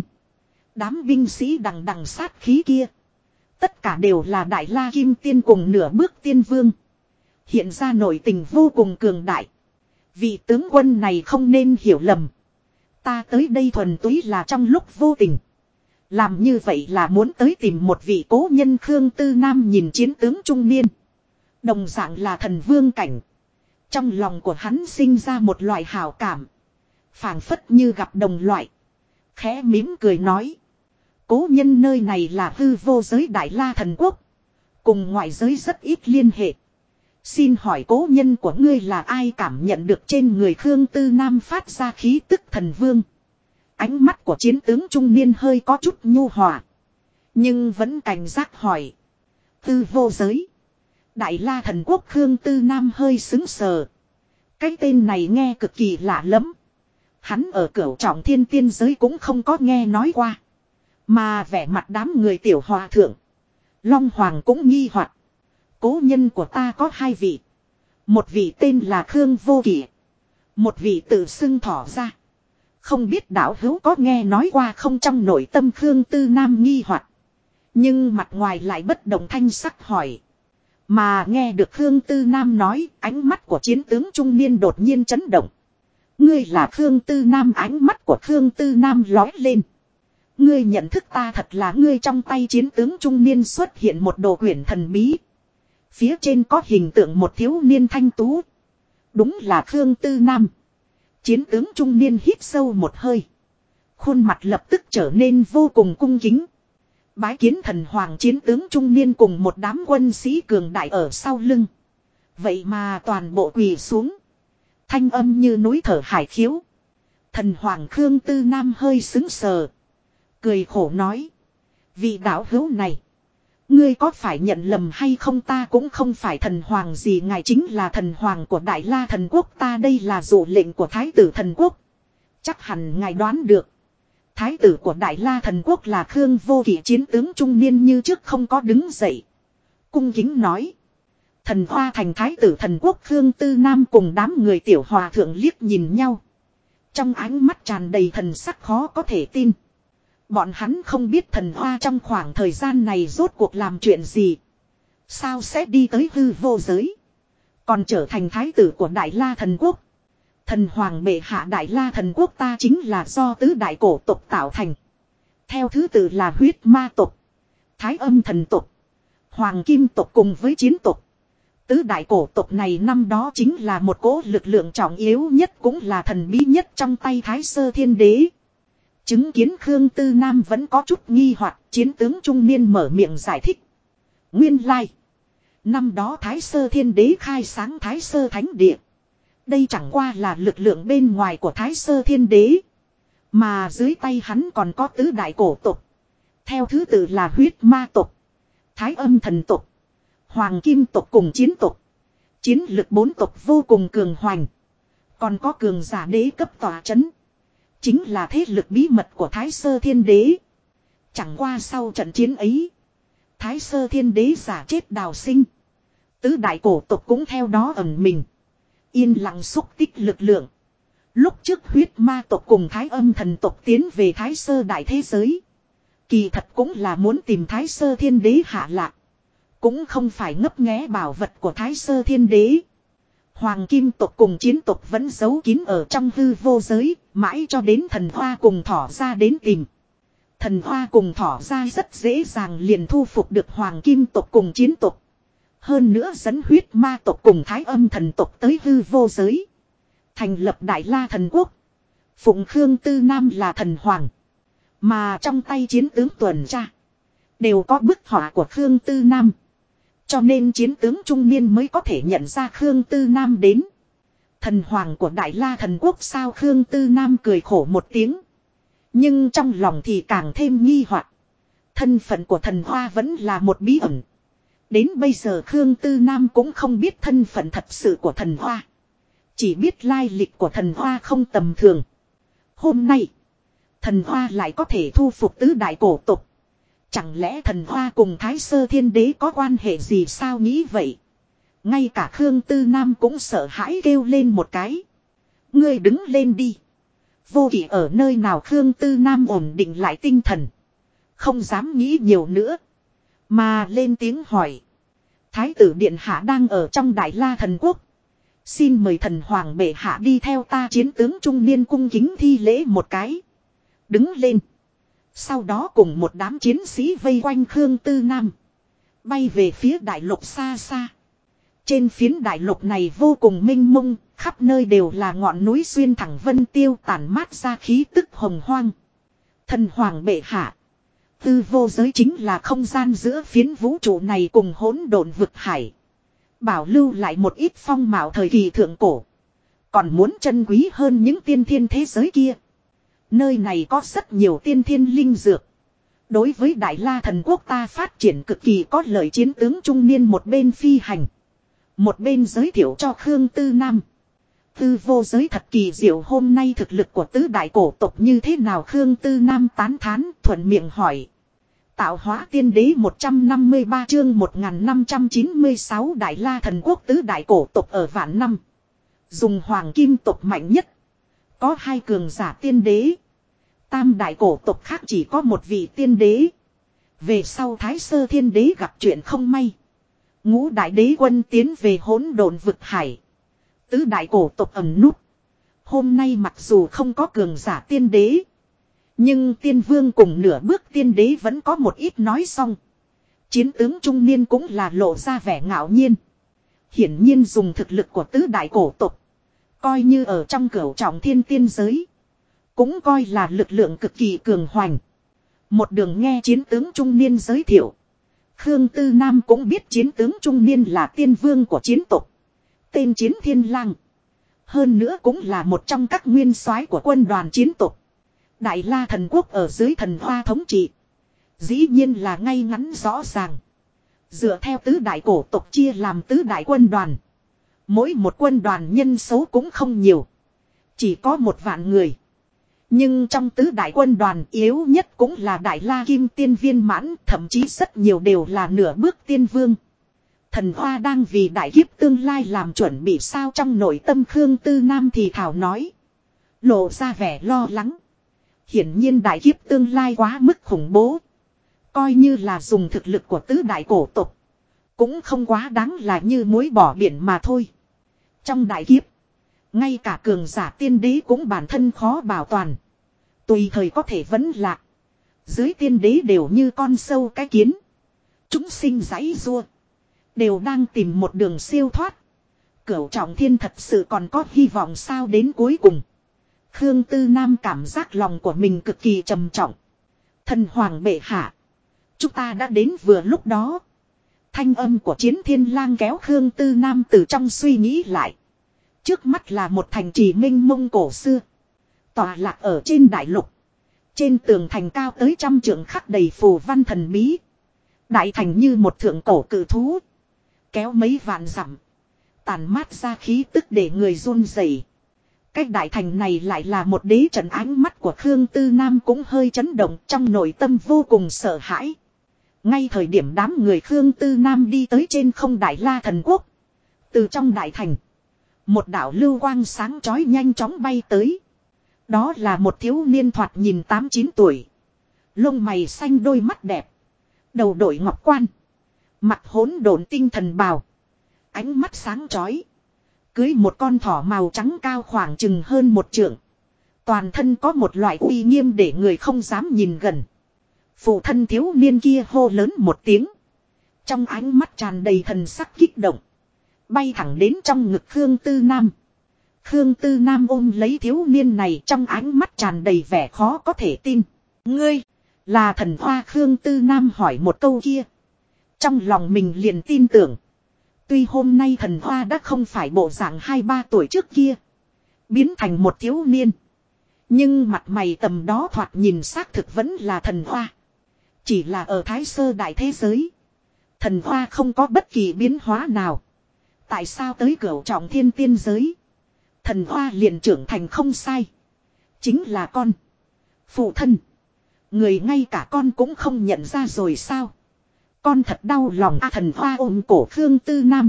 Đám binh sĩ đằng đằng sát khí kia, tất cả đều là Đại La Kim Tiên cùng nửa bước tiên vương. Hiện ra nội tình vô cùng cường đại. Vị tướng quân này không nên hiểu lầm. Ta tới đây thuần túy là trong lúc vô tình. Làm như vậy là muốn tới tìm một vị cố nhân. Khương Tư Nam nhìn chiến tướng trung niên, đồng dạng là thần vương cảnh. Trong lòng của hắn sinh ra một loại hảo cảm, phảng phất như gặp đồng loại. Khẽ mỉm cười nói: cố nhân nơi này là hư vô giới Đại La thần quốc, cùng ngoại giới rất ít liên hệ. Xin hỏi cố nhân của ngươi là ai? Cảm nhận được trên người Khương Tư Nam phát ra khí tức thần vương, ánh mắt của chiến tướng trung niên hơi có chút nhu hòa, nhưng vẫn cảnh giác hỏi: hư vô giới Đại La thần quốc? Khương Tư Nam hơi sững sờ. Cái tên này nghe cực kỳ lạ lẫm. Hắn ở Cửu Trọng Thiên tiên giới cũng không có nghe nói qua. Mà vẻ mặt đám người tiểu hòa thượng, Long Hoàng cũng nghi hoặc. Cố nhân của ta có hai vị. Một vị tên là Khương Vô Kỵ, một vị tự xưng thỏ ra. Không biết đạo hữu có nghe nói qua không? Trong nội tâm Khương Tư Nam nghi hoặc, nhưng mặt ngoài lại bất động thanh sắc hỏi. Mà nghe được Khương Tư Nam nói, ánh mắt của chiến tướng trung niên đột nhiên chấn động. Ngươi là Khương Tư Nam, ánh mắt của Khương Tư Nam lói lên. Ngươi nhận thức ta thật là ngươi, trong tay chiến tướng trung niên xuất hiện một đồ quyển thần bí. Phía trên có hình tượng một thiếu niên thanh tú. Đúng là Khương Tư Nam. Chiến tướng trung niên hít sâu một hơi. Khuôn mặt lập tức trở nên vô cùng cung kính. Bái kiến thần hoàng. Chiến tướng trung niên cùng một đám quân sĩ cường đại ở sau lưng. Vậy mà toàn bộ quỳ xuống. Thanh âm như núi thở hải khiếu. Thần hoàng Khương Tư Nam hơi sững sờ. Cười khổ nói. Vị đạo hữu này. Ngươi có phải nhận lầm hay không, ta cũng không phải thần hoàng gì, ngài chính là thần hoàng của Đại La thần quốc, ta đây là dụ lệnh của thái tử thần quốc. Chắc hẳn ngài đoán được. Thái tử của Đại La thần quốc là Khương Vô Kỵ. Chiến tướng trung niên như trước không có đứng dậy. Cung kính nói. Thần Hoa thành thái tử thần quốc. Khương Tư Nam cùng đám người tiểu hòa thượng liếc nhìn nhau. Trong ánh mắt tràn đầy thần sắc khó có thể tin. Bọn hắn không biết thần Hoa trong khoảng thời gian này rốt cuộc làm chuyện gì. Sao sẽ đi tới hư vô giới. Còn trở thành thái tử của Đại La thần quốc. Thần hoàng bệ hạ, Đại La thần quốc ta chính là do tứ đại cổ tộc tạo thành. Theo thứ tự là huyết ma tộc, thái âm thần tộc, hoàng kim tộc cùng với chiến tộc. Tứ đại cổ tộc này năm đó chính là một cỗ lực lượng trọng yếu nhất, cũng là thần bí nhất trong tay Thái Sơ Thiên Đế. Chứng kiến Khương Tư Nam vẫn có chút nghi hoặc, chiến tướng trung niên mở miệng giải thích. Nguyên lai, năm đó Thái Sơ Thiên Đế khai sáng Thái Sơ Thánh Địa. Đây chẳng qua là lực lượng bên ngoài của Thái Sơ Thiên Đế. Mà dưới tay hắn còn có tứ đại cổ tộc. Theo thứ tự là huyết ma tộc, thái âm thần tộc, hoàng kim tộc cùng chiến tộc. Chiến lực bốn tộc vô cùng cường hoành. Còn có cường giả đế cấp tỏa chấn. Chính là thế lực bí mật của Thái Sơ Thiên Đế. Chẳng qua sau trận chiến ấy, Thái Sơ Thiên Đế giả chết đào sinh. Tứ đại cổ tộc cũng theo đó ẩn mình. Yên lặng xúc tích lực lượng. Lúc trước huyết ma tộc cùng thái âm thần tộc tiến về Thái Sơ đại thế giới. Kỳ thật cũng là muốn tìm Thái Sơ Thiên Đế hạ lạc. Cũng không phải ngấp nghé bảo vật của Thái Sơ Thiên Đế. Hoàng kim tộc cùng chiến tộc vẫn giấu kín ở trong hư vô giới. Mãi cho đến thần Hoa cùng Thỏ Ra đến tìm. Thần Hoa cùng Thỏ Ra rất dễ dàng liền thu phục được hoàng kim tộc cùng chiến tộc. Hơn nữa dẫn huyết ma tộc cùng thái âm thần tộc tới hư vô giới. Thành lập Đại La thần quốc. Phụng Khương Tư Nam là thần hoàng. Mà trong tay chiến tướng tuần tra đều có bức họa của Khương Tư Nam. Cho nên chiến tướng trung niên mới có thể nhận ra Khương Tư Nam đến. Thần hoàng của Đại La thần quốc sao? Khương Tư Nam cười khổ một tiếng. Nhưng trong lòng thì càng thêm nghi hoặc. Thân phận của thần Hoa vẫn là một bí ẩn. Đến bây giờ Khương Tư Nam cũng không biết thân phận thật sự của thần Hoa. Chỉ biết lai lịch của thần Hoa không tầm thường. Hôm nay, thần Hoa lại có thể thu phục tứ đại cổ tộc. Chẳng lẽ thần Hoa cùng Thái Sơ Thiên Đế có quan hệ gì sao? Nghĩ vậy, ngay cả Khương Tư Nam cũng sợ hãi kêu lên một cái. Ngươi đứng lên đi. Vô Kỵ ở nơi nào? Khương Tư Nam ổn định lại tinh thần. Không dám nghĩ nhiều nữa. Mà lên tiếng hỏi. Thái tử điện hạ đang ở trong Đại La thần quốc. Xin mời thần hoàng bệ hạ đi theo ta. Chiến tướng trung niên cung kính thi lễ một cái. Đứng lên. Sau đó cùng một đám chiến sĩ vây quanh Khương Tư Nam. Bay về phía đại lục xa xa. Trên phiến đại lục này vô cùng mênh mông. Khắp nơi đều là ngọn núi xuyên thẳng vân tiêu, tản mát ra khí tức hồng hoang. Thần hoàng bệ hạ. Hư vô giới chính là không gian giữa phiến vũ trụ này cùng hỗn độn vực hải. Bảo lưu lại một ít phong mạo thời kỳ thượng cổ. Còn muốn trân quý hơn những tiên thiên thế giới kia. Nơi này có rất nhiều tiên thiên linh dược. Đối với Đại La thần quốc ta phát triển cực kỳ có lợi. Chiến tướng trung niên một bên phi hành, một bên giới thiệu cho Khương Tư Nam. Hư vô giới thật kỳ diệu, hôm nay thực lực của tứ đại cổ tộc như thế nào? Khương Tư Nam tán thán thuận miệng hỏi. Tạo hóa tiên đế 153 chương 1596 Đại La thần quốc tứ đại cổ tộc ở vạn năm. Dùng hoàng kim tộc mạnh nhất. Có hai cường giả tiên đế. Tam đại cổ tộc khác chỉ có một vị tiên đế. Về sau Thái Sơ Thiên Đế gặp chuyện không may. Ngũ đại đế quân tiến về hỗn độn vực hải. Tứ đại cổ tộc ẩn núp. Hôm nay mặc dù không có cường giả tiên đế. Nhưng tiên vương cùng nửa bước tiên đế vẫn có một ít nói xong. Chiến tướng trung niên cũng là lộ ra vẻ ngạo nhiên. Hiển nhiên dùng thực lực của tứ đại cổ tộc. Coi như ở trong cửu trọng thiên tiên giới. Cũng coi là lực lượng cực kỳ cường hoành. Một đường nghe chiến tướng trung niên giới thiệu. Khương Tư Nam cũng biết chiến tướng trung niên là tiên vương của chiến tộc. Tên Chiến Thiên Lang. Hơn nữa cũng là một trong các nguyên soái của quân đoàn chiến tộc. Đại La thần quốc ở dưới thần hoa thống trị. Dĩ nhiên là ngay ngắn rõ ràng. Dựa theo tứ đại cổ tộc chia làm tứ đại quân đoàn. Mỗi một quân đoàn nhân số cũng không nhiều. Chỉ có 1.000.000 người. Nhưng trong tứ đại quân đoàn yếu nhất cũng là Đại La Kim Tiên viên mãn. Thậm chí rất nhiều đều là nửa bước tiên vương. Thần Hoa đang vì đại kiếp tương lai làm chuẩn bị sao trong nội tâm Khương Tư Nam thì thảo nói. Lộ ra vẻ lo lắng. Hiển nhiên đại kiếp tương lai quá mức khủng bố. Coi như là dùng thực lực của tứ đại cổ tộc. Cũng không quá đáng là như muối bỏ biển mà thôi. Trong đại kiếp. Ngay cả cường giả tiên đế cũng bản thân khó bảo toàn. Tùy thời có thể vẫn lạc. Dưới tiên đế đều như con sâu cái kiến. Chúng sinh giãy giụa. Đều đang tìm một đường siêu thoát. Cửu trọng thiên thật sự còn có hy vọng sao đến cuối cùng. Khương Tư Nam cảm giác lòng của mình cực kỳ trầm trọng. Thần hoàng bệ hạ. Chúng ta đã đến vừa lúc đó. Thanh âm của Chiến Thiên Lang kéo Khương Tư Nam từ trong suy nghĩ lại. Trước mắt là một thành trì minh mông cổ xưa. Tọa lạc ở trên đại lục. Trên tường thành cao tới 100 trượng khắc đầy phù văn thần bí. Đại thành như một thượng cổ cự thú. Kéo mấy vạn dặm. Tàn mát ra khí tức để người run rẩy. Cách đại thành này lại là một đế trận ánh mắt của Khương Tư Nam cũng hơi chấn động trong nội tâm vô cùng sợ hãi. Ngay thời điểm đám người Khương Tư Nam đi tới trên không Đại La thần quốc. Từ trong đại thành. Một đạo lưu quang sáng chói nhanh chóng bay tới. Đó là một thiếu niên thoạt nhìn 8-9 tuổi. Lông mày xanh đôi mắt đẹp. Đầu đội ngọc quan. Mặt hỗn độn tinh thần bào. Ánh mắt sáng chói. Cưới một con thỏ màu trắng cao khoảng chừng hơn 1 trượng. Toàn thân có một loại uy nghiêm để người không dám nhìn gần. Phụ thân thiếu niên kia hô lớn một tiếng. Trong ánh mắt tràn đầy thần sắc kích động. Bay thẳng đến trong ngực Khương Tư Nam. Khương Tư Nam ôm lấy thiếu niên này trong ánh mắt tràn đầy vẻ khó có thể tin. Ngươi, là thần hoa Khương Tư Nam hỏi một câu kia. Trong lòng mình liền tin tưởng. Tuy hôm nay thần hoa đã không phải bộ dạng 2-3 tuổi trước kia. Biến thành một thiếu niên. Nhưng mặt mày tầm đó thoạt nhìn xác thực vẫn là thần hoa. Chỉ là ở Thái Sơ đại thế giới. Thần hoa không có bất kỳ biến hóa nào. Tại sao tới cửu trọng thiên tiên giới. Thần hoa liền trưởng thành không sai. Chính là con. Phụ thân. Người ngay cả con cũng không nhận ra rồi sao. Con thật đau lòng thần hoa ôm cổ Khương Tư Nam.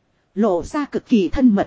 Lộ ra cực kỳ thân mật.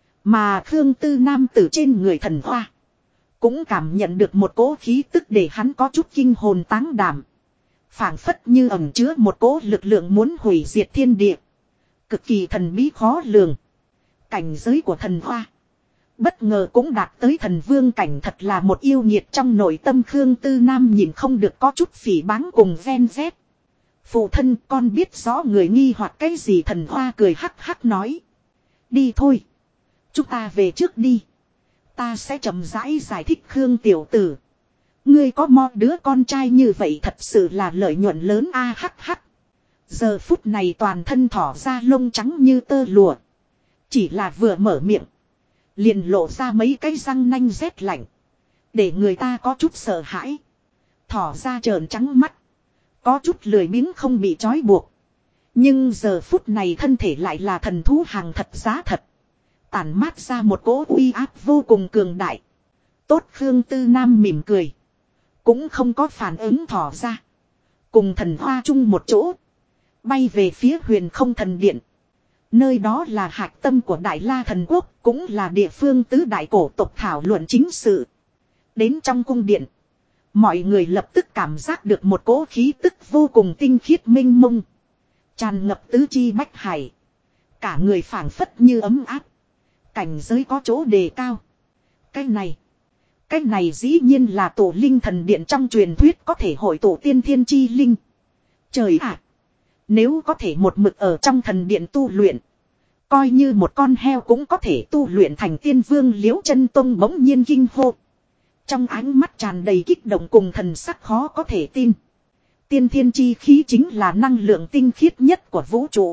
Mà Khương Tư Nam từ trên người thần hoa. Cũng cảm nhận được một cỗ khí tức để hắn có chút kinh hồn táng đảm. Phảng phất như ẩn chứa một cỗ lực lượng muốn hủy diệt thiên địa. Cực kỳ thần bí khó lường. Cảnh giới của thần hoa. Bất ngờ cũng đạt tới thần vương cảnh thật là một yêu nghiệt trong nội tâm Khương Tư Nam nhìn không được có chút phỉ báng cùng ven vét. Phụ thân con biết rõ người nghi hoặc cái gì thần hoa cười hắc hắc nói. Đi thôi. Chúng ta về trước đi. Ta sẽ chậm rãi giải thích Khương tiểu tử. Ngươi có mo đứa con trai như vậy thật sự là lợi nhuận lớn a hắc hắc. Giờ phút này toàn thân thỏ ra lông trắng như tơ lụa. Chỉ là vừa mở miệng. Liền lộ ra mấy cái răng nanh rét lạnh. Để người ta có chút sợ hãi. Thỏ ra trợn trắng mắt. Có chút lười biếng không bị trói buộc. Nhưng giờ phút này thân thể lại là thần thú hàng thật giá thật. Tản mát ra một cỗ uy áp vô cùng cường đại. Tốt Khương Tư Nam mỉm cười. Cũng không có phản ứng thỏ ra. Cùng thần hoa chung một chỗ. Bay về phía huyền không thần điện. Nơi đó là hạch tâm của Đại La thần quốc. Cũng là địa phương tứ đại cổ tộc thảo luận chính sự. Đến trong cung điện. Mọi người lập tức cảm giác được một cỗ khí tức vô cùng tinh khiết minh mông. Tràn ngập tứ chi bách hải. Cả người phảng phất như ấm áp. Cảnh giới có chỗ đề cao. Cái này dĩ nhiên là tổ linh thần điện trong truyền thuyết có thể hội tụ tiên thiên chi linh. Trời ạ! Nếu có thể một mực ở trong thần điện tu luyện. Coi như một con heo cũng có thể tu luyện thành tiên vương. Liễu Chân Tông bỗng nhiên kinh hô. Trong ánh mắt tràn đầy kích động cùng thần sắc khó có thể tin. Tiên thiên chi khí chính là năng lượng tinh khiết nhất của vũ trụ.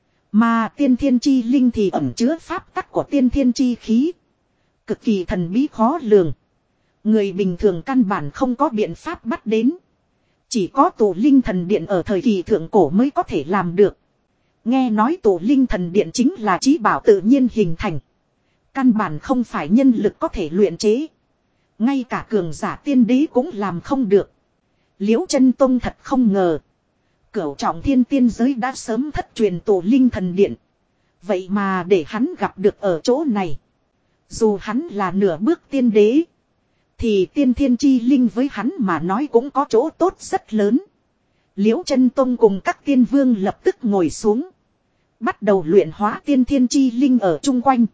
Mà tiên thiên chi linh thì ẩn chứa pháp tắc của tiên thiên chi khí. Cực kỳ thần bí khó lường. Người bình thường căn bản không có biện pháp bắt đến. Chỉ có tổ linh thần điện ở thời kỳ thượng cổ mới có thể làm được. Nghe nói tổ linh thần điện chính là trí bảo tự nhiên hình thành. Căn bản không phải nhân lực có thể luyện chế. Ngay cả cường giả tiên đế cũng làm không được. Liễu Chân Tông thật không ngờ. Cửu trọng thiên tiên giới đã sớm thất truyền tổ linh thần điện. Vậy mà để hắn gặp được ở chỗ này. Dù hắn là nửa bước tiên đế. Thì tiên thiên chi linh với hắn mà nói cũng có chỗ tốt rất lớn. Liễu Chân Tông cùng các tiên vương lập tức ngồi xuống. Bắt đầu luyện hóa tiên thiên chi linh ở chung quanh.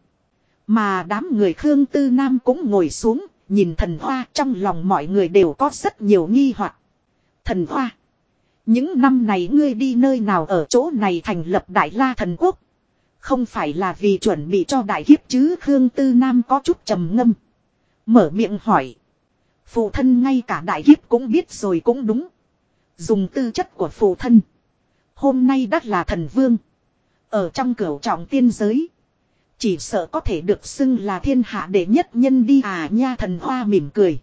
Mà đám người Khương Tư Nam cũng ngồi xuống. Nhìn thần hoa, trong lòng mọi người đều có rất nhiều nghi hoặc. Thần hoa. Những năm này ngươi đi nơi nào ở chỗ này thành lập Đại La Thần Quốc. Không phải là vì chuẩn bị cho đại kiếp chứ. Khương Tư Nam có chút trầm ngâm. Mở miệng hỏi. Phụ thân ngay cả đại kiếp cũng biết rồi cũng đúng. Dùng tư chất của phụ thân. Hôm nay đã là thần vương. Ở trong cửu trọng tiên giới. Chỉ sợ có thể được xưng là thiên hạ đệ nhất nhân đi à nha. Thần hoa mỉm cười.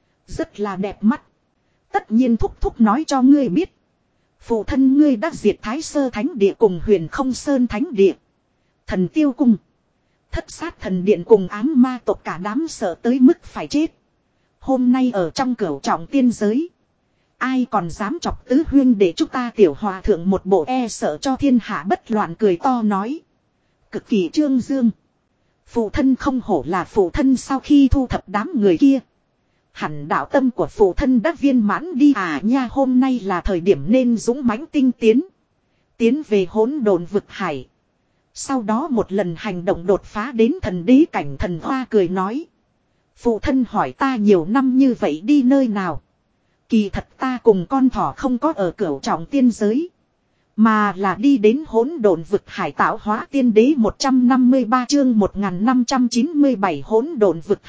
Rất là đẹp mắt. Tất nhiên thúc thúc nói cho ngươi biết. Phụ thân ngươi đã diệt Thái Sơ Thánh Địa cùng Huyền Không Sơn Thánh Địa. Thần Tiêu Cung. Thất Sát Thần Điện cùng ám ma tộc cả đám sợ tới mức phải chết. Hôm nay ở trong cửu trọng tiên giới. Ai còn dám chọc tứ huyên để chúng ta tiểu hòa thượng một bộ e sợ cho thiên hạ bất loạn cười to nói. Cực kỳ trương dương. Phụ thân không hổ là phụ thân sau khi thu thập đám người kia. Hẳn đạo tâm của phụ thân đã viên mãn đi à nha. Hôm nay là thời điểm nên dũng mãnh tinh tiến. Tiến về hỗn độn vực hải. Sau đó một lần hành động đột phá đến thần đế cảnh. Thần hoa cười nói. Phụ thân hỏi ta nhiều năm như vậy đi nơi nào. Kỳ thật ta cùng con thỏ không có ở cửu trọng tiên giới. Mà là đi đến hỗn độn vực hải tạo hóa tiên đế 153 chương 1597 hỗn độn vực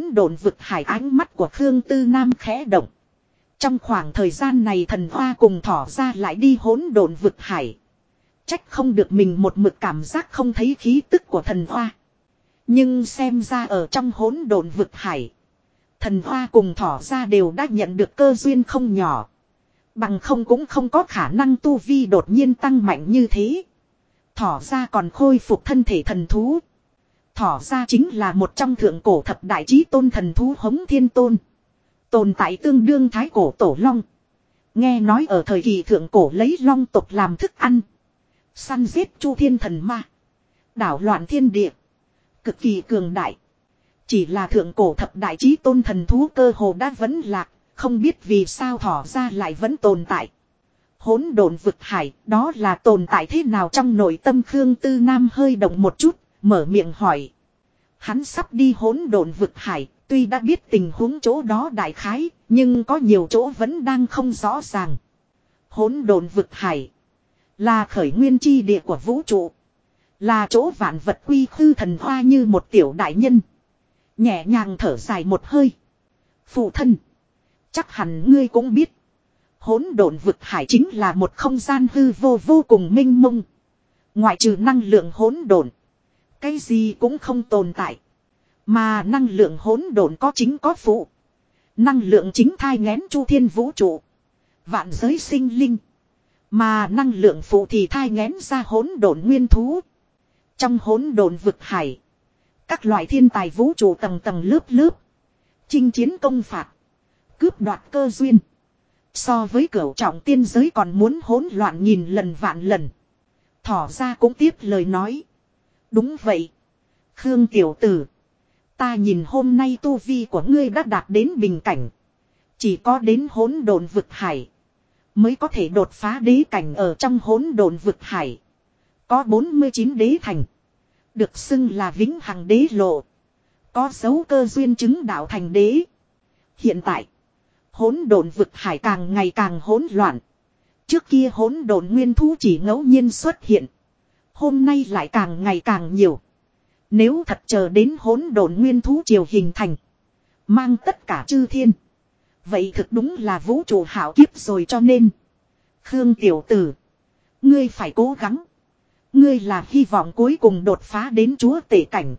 hải ánh mắt của Khương Tư Nam khẽ động. Trong khoảng thời gian này thần hoa cùng thỏ ra lại đi hỗn độn vực hải. Trách không được mình một mực cảm giác không thấy khí tức của thần hoa. Nhưng xem ra ở trong hỗn độn vực hải. Thần hoa cùng thỏ ra đều đã nhận được cơ duyên không nhỏ. Bằng không cũng không có khả năng tu vi đột nhiên tăng mạnh như thế. Thỏ ra còn khôi phục thân thể thần thú. Thỏ ra chính là một trong thượng cổ thập đại chí tôn thần thú Hống Thiên Tôn. Tồn tại tương đương thái cổ tổ long. Nghe nói ở thời kỳ thượng cổ lấy long tộc làm thức ăn. Săn giết chu thiên thần ma. Đảo loạn thiên địa. Cực kỳ cường đại. Chỉ là thượng cổ thập đại chí tôn thần thú cơ hồ đã vẫn lạc. Không biết vì sao thỏ ra lại vẫn tồn tại. Hỗn độn vực hải, đó là tồn tại thế nào trong nội tâm Khương Tư Nam hơi động một chút, mở miệng hỏi. Hắn sắp đi hỗn độn vực hải, tuy đã biết tình huống chỗ đó đại khái, nhưng có nhiều chỗ vẫn đang không rõ ràng. Hỗn độn vực hải là khởi nguyên chi địa của vũ trụ. Là chỗ vạn vật quy khư. Thần hoa như một tiểu đại nhân. Nhẹ nhàng thở dài một hơi. Phụ thân. Chắc hẳn ngươi cũng biết. Hỗn độn vực hải chính là một không gian hư vô vô cùng mênh mông. Ngoại trừ năng lượng hỗn độn. Cái gì cũng không tồn tại. Mà năng lượng hỗn độn có chính có phụ. Năng lượng chính thai nghén chu thiên vũ trụ. Vạn giới sinh linh. Mà năng lượng phụ thì thai nghén ra hỗn độn nguyên thú. Trong hỗn độn vực hải. Các loại thiên tài vũ trụ tầng tầng lớp lớp. Chinh chiến công phạt. Cướp đoạt cơ duyên. So với cửu trọng tiên giới còn muốn hỗn loạn nghìn lần vạn lần. Thỏ ra cũng tiếp lời nói. Đúng vậy. Khương tiểu tử. Ta nhìn hôm nay tu vi của ngươi đã đạt đến bình cảnh. Chỉ có đến hỗn độn vực hải. Mới có thể đột phá đế cảnh ở trong hỗn độn vực hải. Có 49 đế thành. Được xưng là vĩnh hằng đế lộ. có dấu cơ duyên chứng đạo thành đế. Hiện tại, hỗn độn vực hải càng ngày càng hỗn loạn. Trước kia hỗn độn nguyên thú chỉ ngẫu nhiên xuất hiện. Hôm nay lại càng ngày càng nhiều. Nếu thật chờ đến hỗn độn nguyên thú triều hình thành, mang tất cả chư thiên, vậy thực đúng là vũ trụ hảo kiếp rồi. Cho nên, Khương tiểu tử, ngươi phải cố gắng. Ngươi là hy vọng cuối cùng đột phá đến chúa tể cảnh.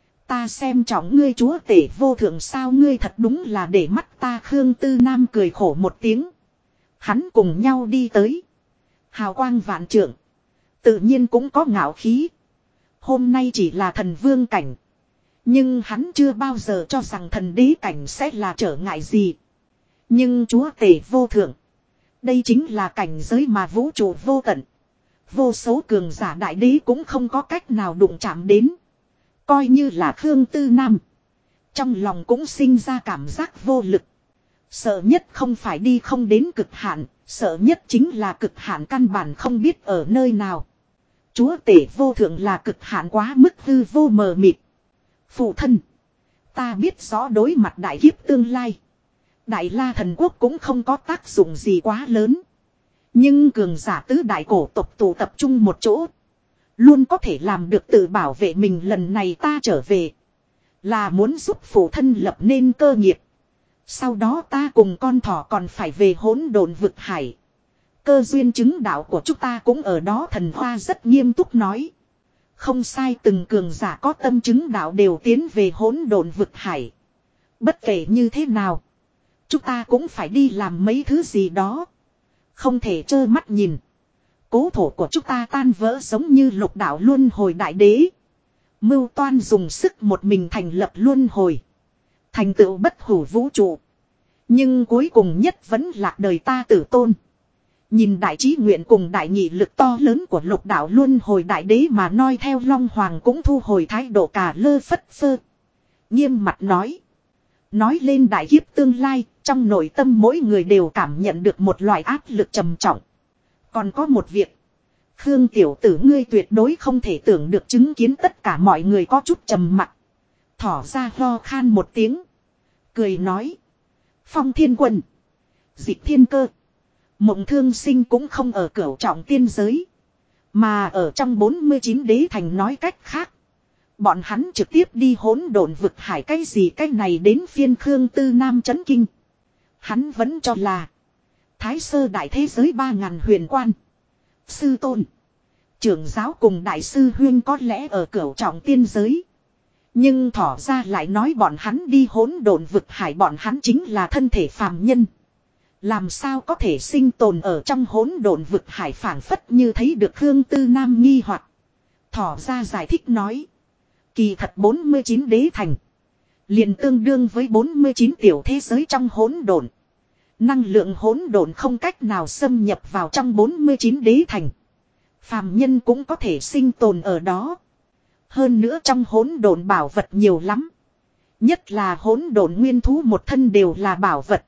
Ta xem trọng ngươi chúa tể vô thượng sao, ngươi thật đúng là để mắt ta. Khương Tư Nam cười khổ một tiếng. Hắn cùng nhau đi tới. Hào quang vạn trượng. Tự nhiên cũng có ngạo khí. Hôm nay chỉ là thần vương cảnh. Nhưng hắn chưa bao giờ cho rằng thần đế cảnh sẽ là trở ngại gì. Nhưng chúa tể vô thượng, đây chính là cảnh giới mà vũ trụ vô tận. Vô số cường giả đại đế cũng không có cách nào đụng chạm đến. Coi như là Khương Tư Nam, trong lòng cũng sinh ra cảm giác vô lực. Sợ nhất không phải đi không đến cực hạn, sợ nhất chính là cực hạn căn bản không biết ở nơi nào. Chúa tể vô thượng là cực hạn quá mức hư vô mờ mịt. Phụ thân, ta biết rõ đối mặt đại kiếp tương lai, Đại La thần quốc cũng không có tác dụng gì quá lớn. Nhưng cường giả tứ đại cổ tộc tụ tập trung một chỗ, luôn có thể làm được tự bảo vệ mình. Lần này ta trở về, là muốn giúp phụ thân lập nên cơ nghiệp. Sau đó ta cùng con thỏ còn phải về hỗn độn vực hải. Cơ duyên chứng đạo của chúng ta cũng ở đó. Thần Hoa rất nghiêm túc nói. Không sai, từng cường giả có tâm chứng đạo đều tiến về hỗn độn vực hải. Bất kể như thế nào, chúng ta cũng phải đi làm mấy thứ gì đó. Không thể trơ mắt nhìn cố thổ của chúng ta tan vỡ, giống như Lục đạo luân hồi đại đế mưu toan dùng sức một mình thành lập luân hồi, thành tựu bất hủ vũ trụ. Nhưng cuối cùng nhất vẫn lạc đời ta tử tôn. Nhìn đại trí nguyện cùng đại nghị lực to lớn của Lục đạo luân hồi đại đế mà noi theo, Long Hoàng cũng thu hồi thái độ cà lơ phất phơ. Nghiêm mặt nói. Nói lên đại kiếp tương lai, trong nội tâm mỗi người đều cảm nhận được một loại áp lực trầm trọng. Còn có một việc, Khương tiểu tử ngươi tuyệt đối không thể tưởng được chứng kiến. Tất cả mọi người có chút trầm mặc. Thỏ ra ho khan một tiếng, cười nói. Phong Thiên Quân, Dịch Thiên Cơ, Mộng Thương Sinh cũng không ở cửu trọng tiên giới, mà ở trong 49 đế thành. Nói cách khác, bọn hắn trực tiếp đi hỗn độn vực hải. Cái gì cái này đến phiên Khương Tư Nam chấn kinh. Hắn vẫn cho là Thái Sơ đại thế giới 3000 huyền quan, sư tôn, trưởng giáo cùng đại sư huyên có lẽ ở cửu trọng tiên giới. Nhưng thỏ ra lại nói bọn hắn đi hỗn độn vực hải, bọn hắn chính là thân thể phàm nhân, làm sao có thể sinh tồn ở trong hỗn độn vực hải. Phảng phất như thấy được Khương Tư Nam nghi hoặc, thỏ ra giải thích nói. Kỳ thật 49 đế thành liền tương đương với 49 tiểu thế giới trong hỗn độn. Năng lượng hỗn độn không cách nào xâm nhập vào trong 49 đế thành. Phàm nhân cũng có thể sinh tồn ở đó. Hơn nữa trong hỗn độn bảo vật nhiều lắm. Nhất là hỗn độn nguyên thú một thân đều là bảo vật.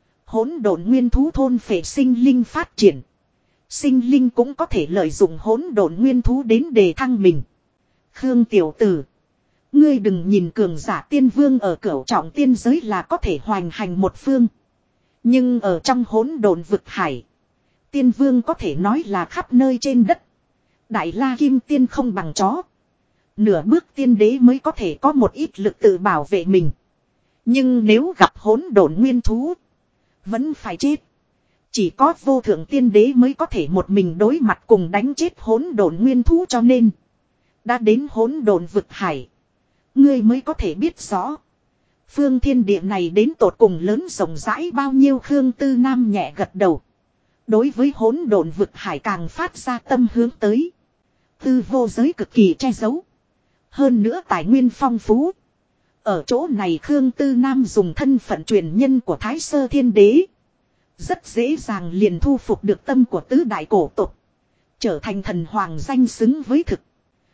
Hỗn độn nguyên thú thôn phệ sinh linh phát triển. Sinh linh cũng có thể lợi dụng hỗn độn nguyên thú đến đề thăng mình. Khương tiểu tử, ngươi đừng nhìn cường giả tiên vương ở cửu trọng tiên giới là có thể hoành hành một phương. Nhưng ở trong hỗn độn vực hải, tiên vương có thể nói là khắp nơi trên đất. Đại La Kim Tiên không bằng chó. Nửa bước tiên đế mới có thể có một ít lực tự bảo vệ mình. Nhưng nếu gặp hỗn độn nguyên thú, vẫn phải chết. Chỉ có vô thượng tiên đế mới có thể một mình đối mặt cùng đánh chết hỗn độn nguyên thú. Cho nên, đã đến hỗn độn vực hải, ngươi mới có thể biết rõ phương thiên địa này đến tột cùng lớn rộng rãi bao nhiêu. Khương Tư Nam nhẹ gật đầu. Đối với hỗn độn vực hải càng phát ra tâm hướng tới. Tư vô giới cực kỳ che giấu, hơn nữa tài nguyên phong phú. Ở chỗ này Khương Tư Nam dùng thân phận truyền nhân của Thái Sơ Thiên Đế, rất dễ dàng liền thu phục được tâm của tứ đại cổ tộc, trở thành thần hoàng danh xứng với thực.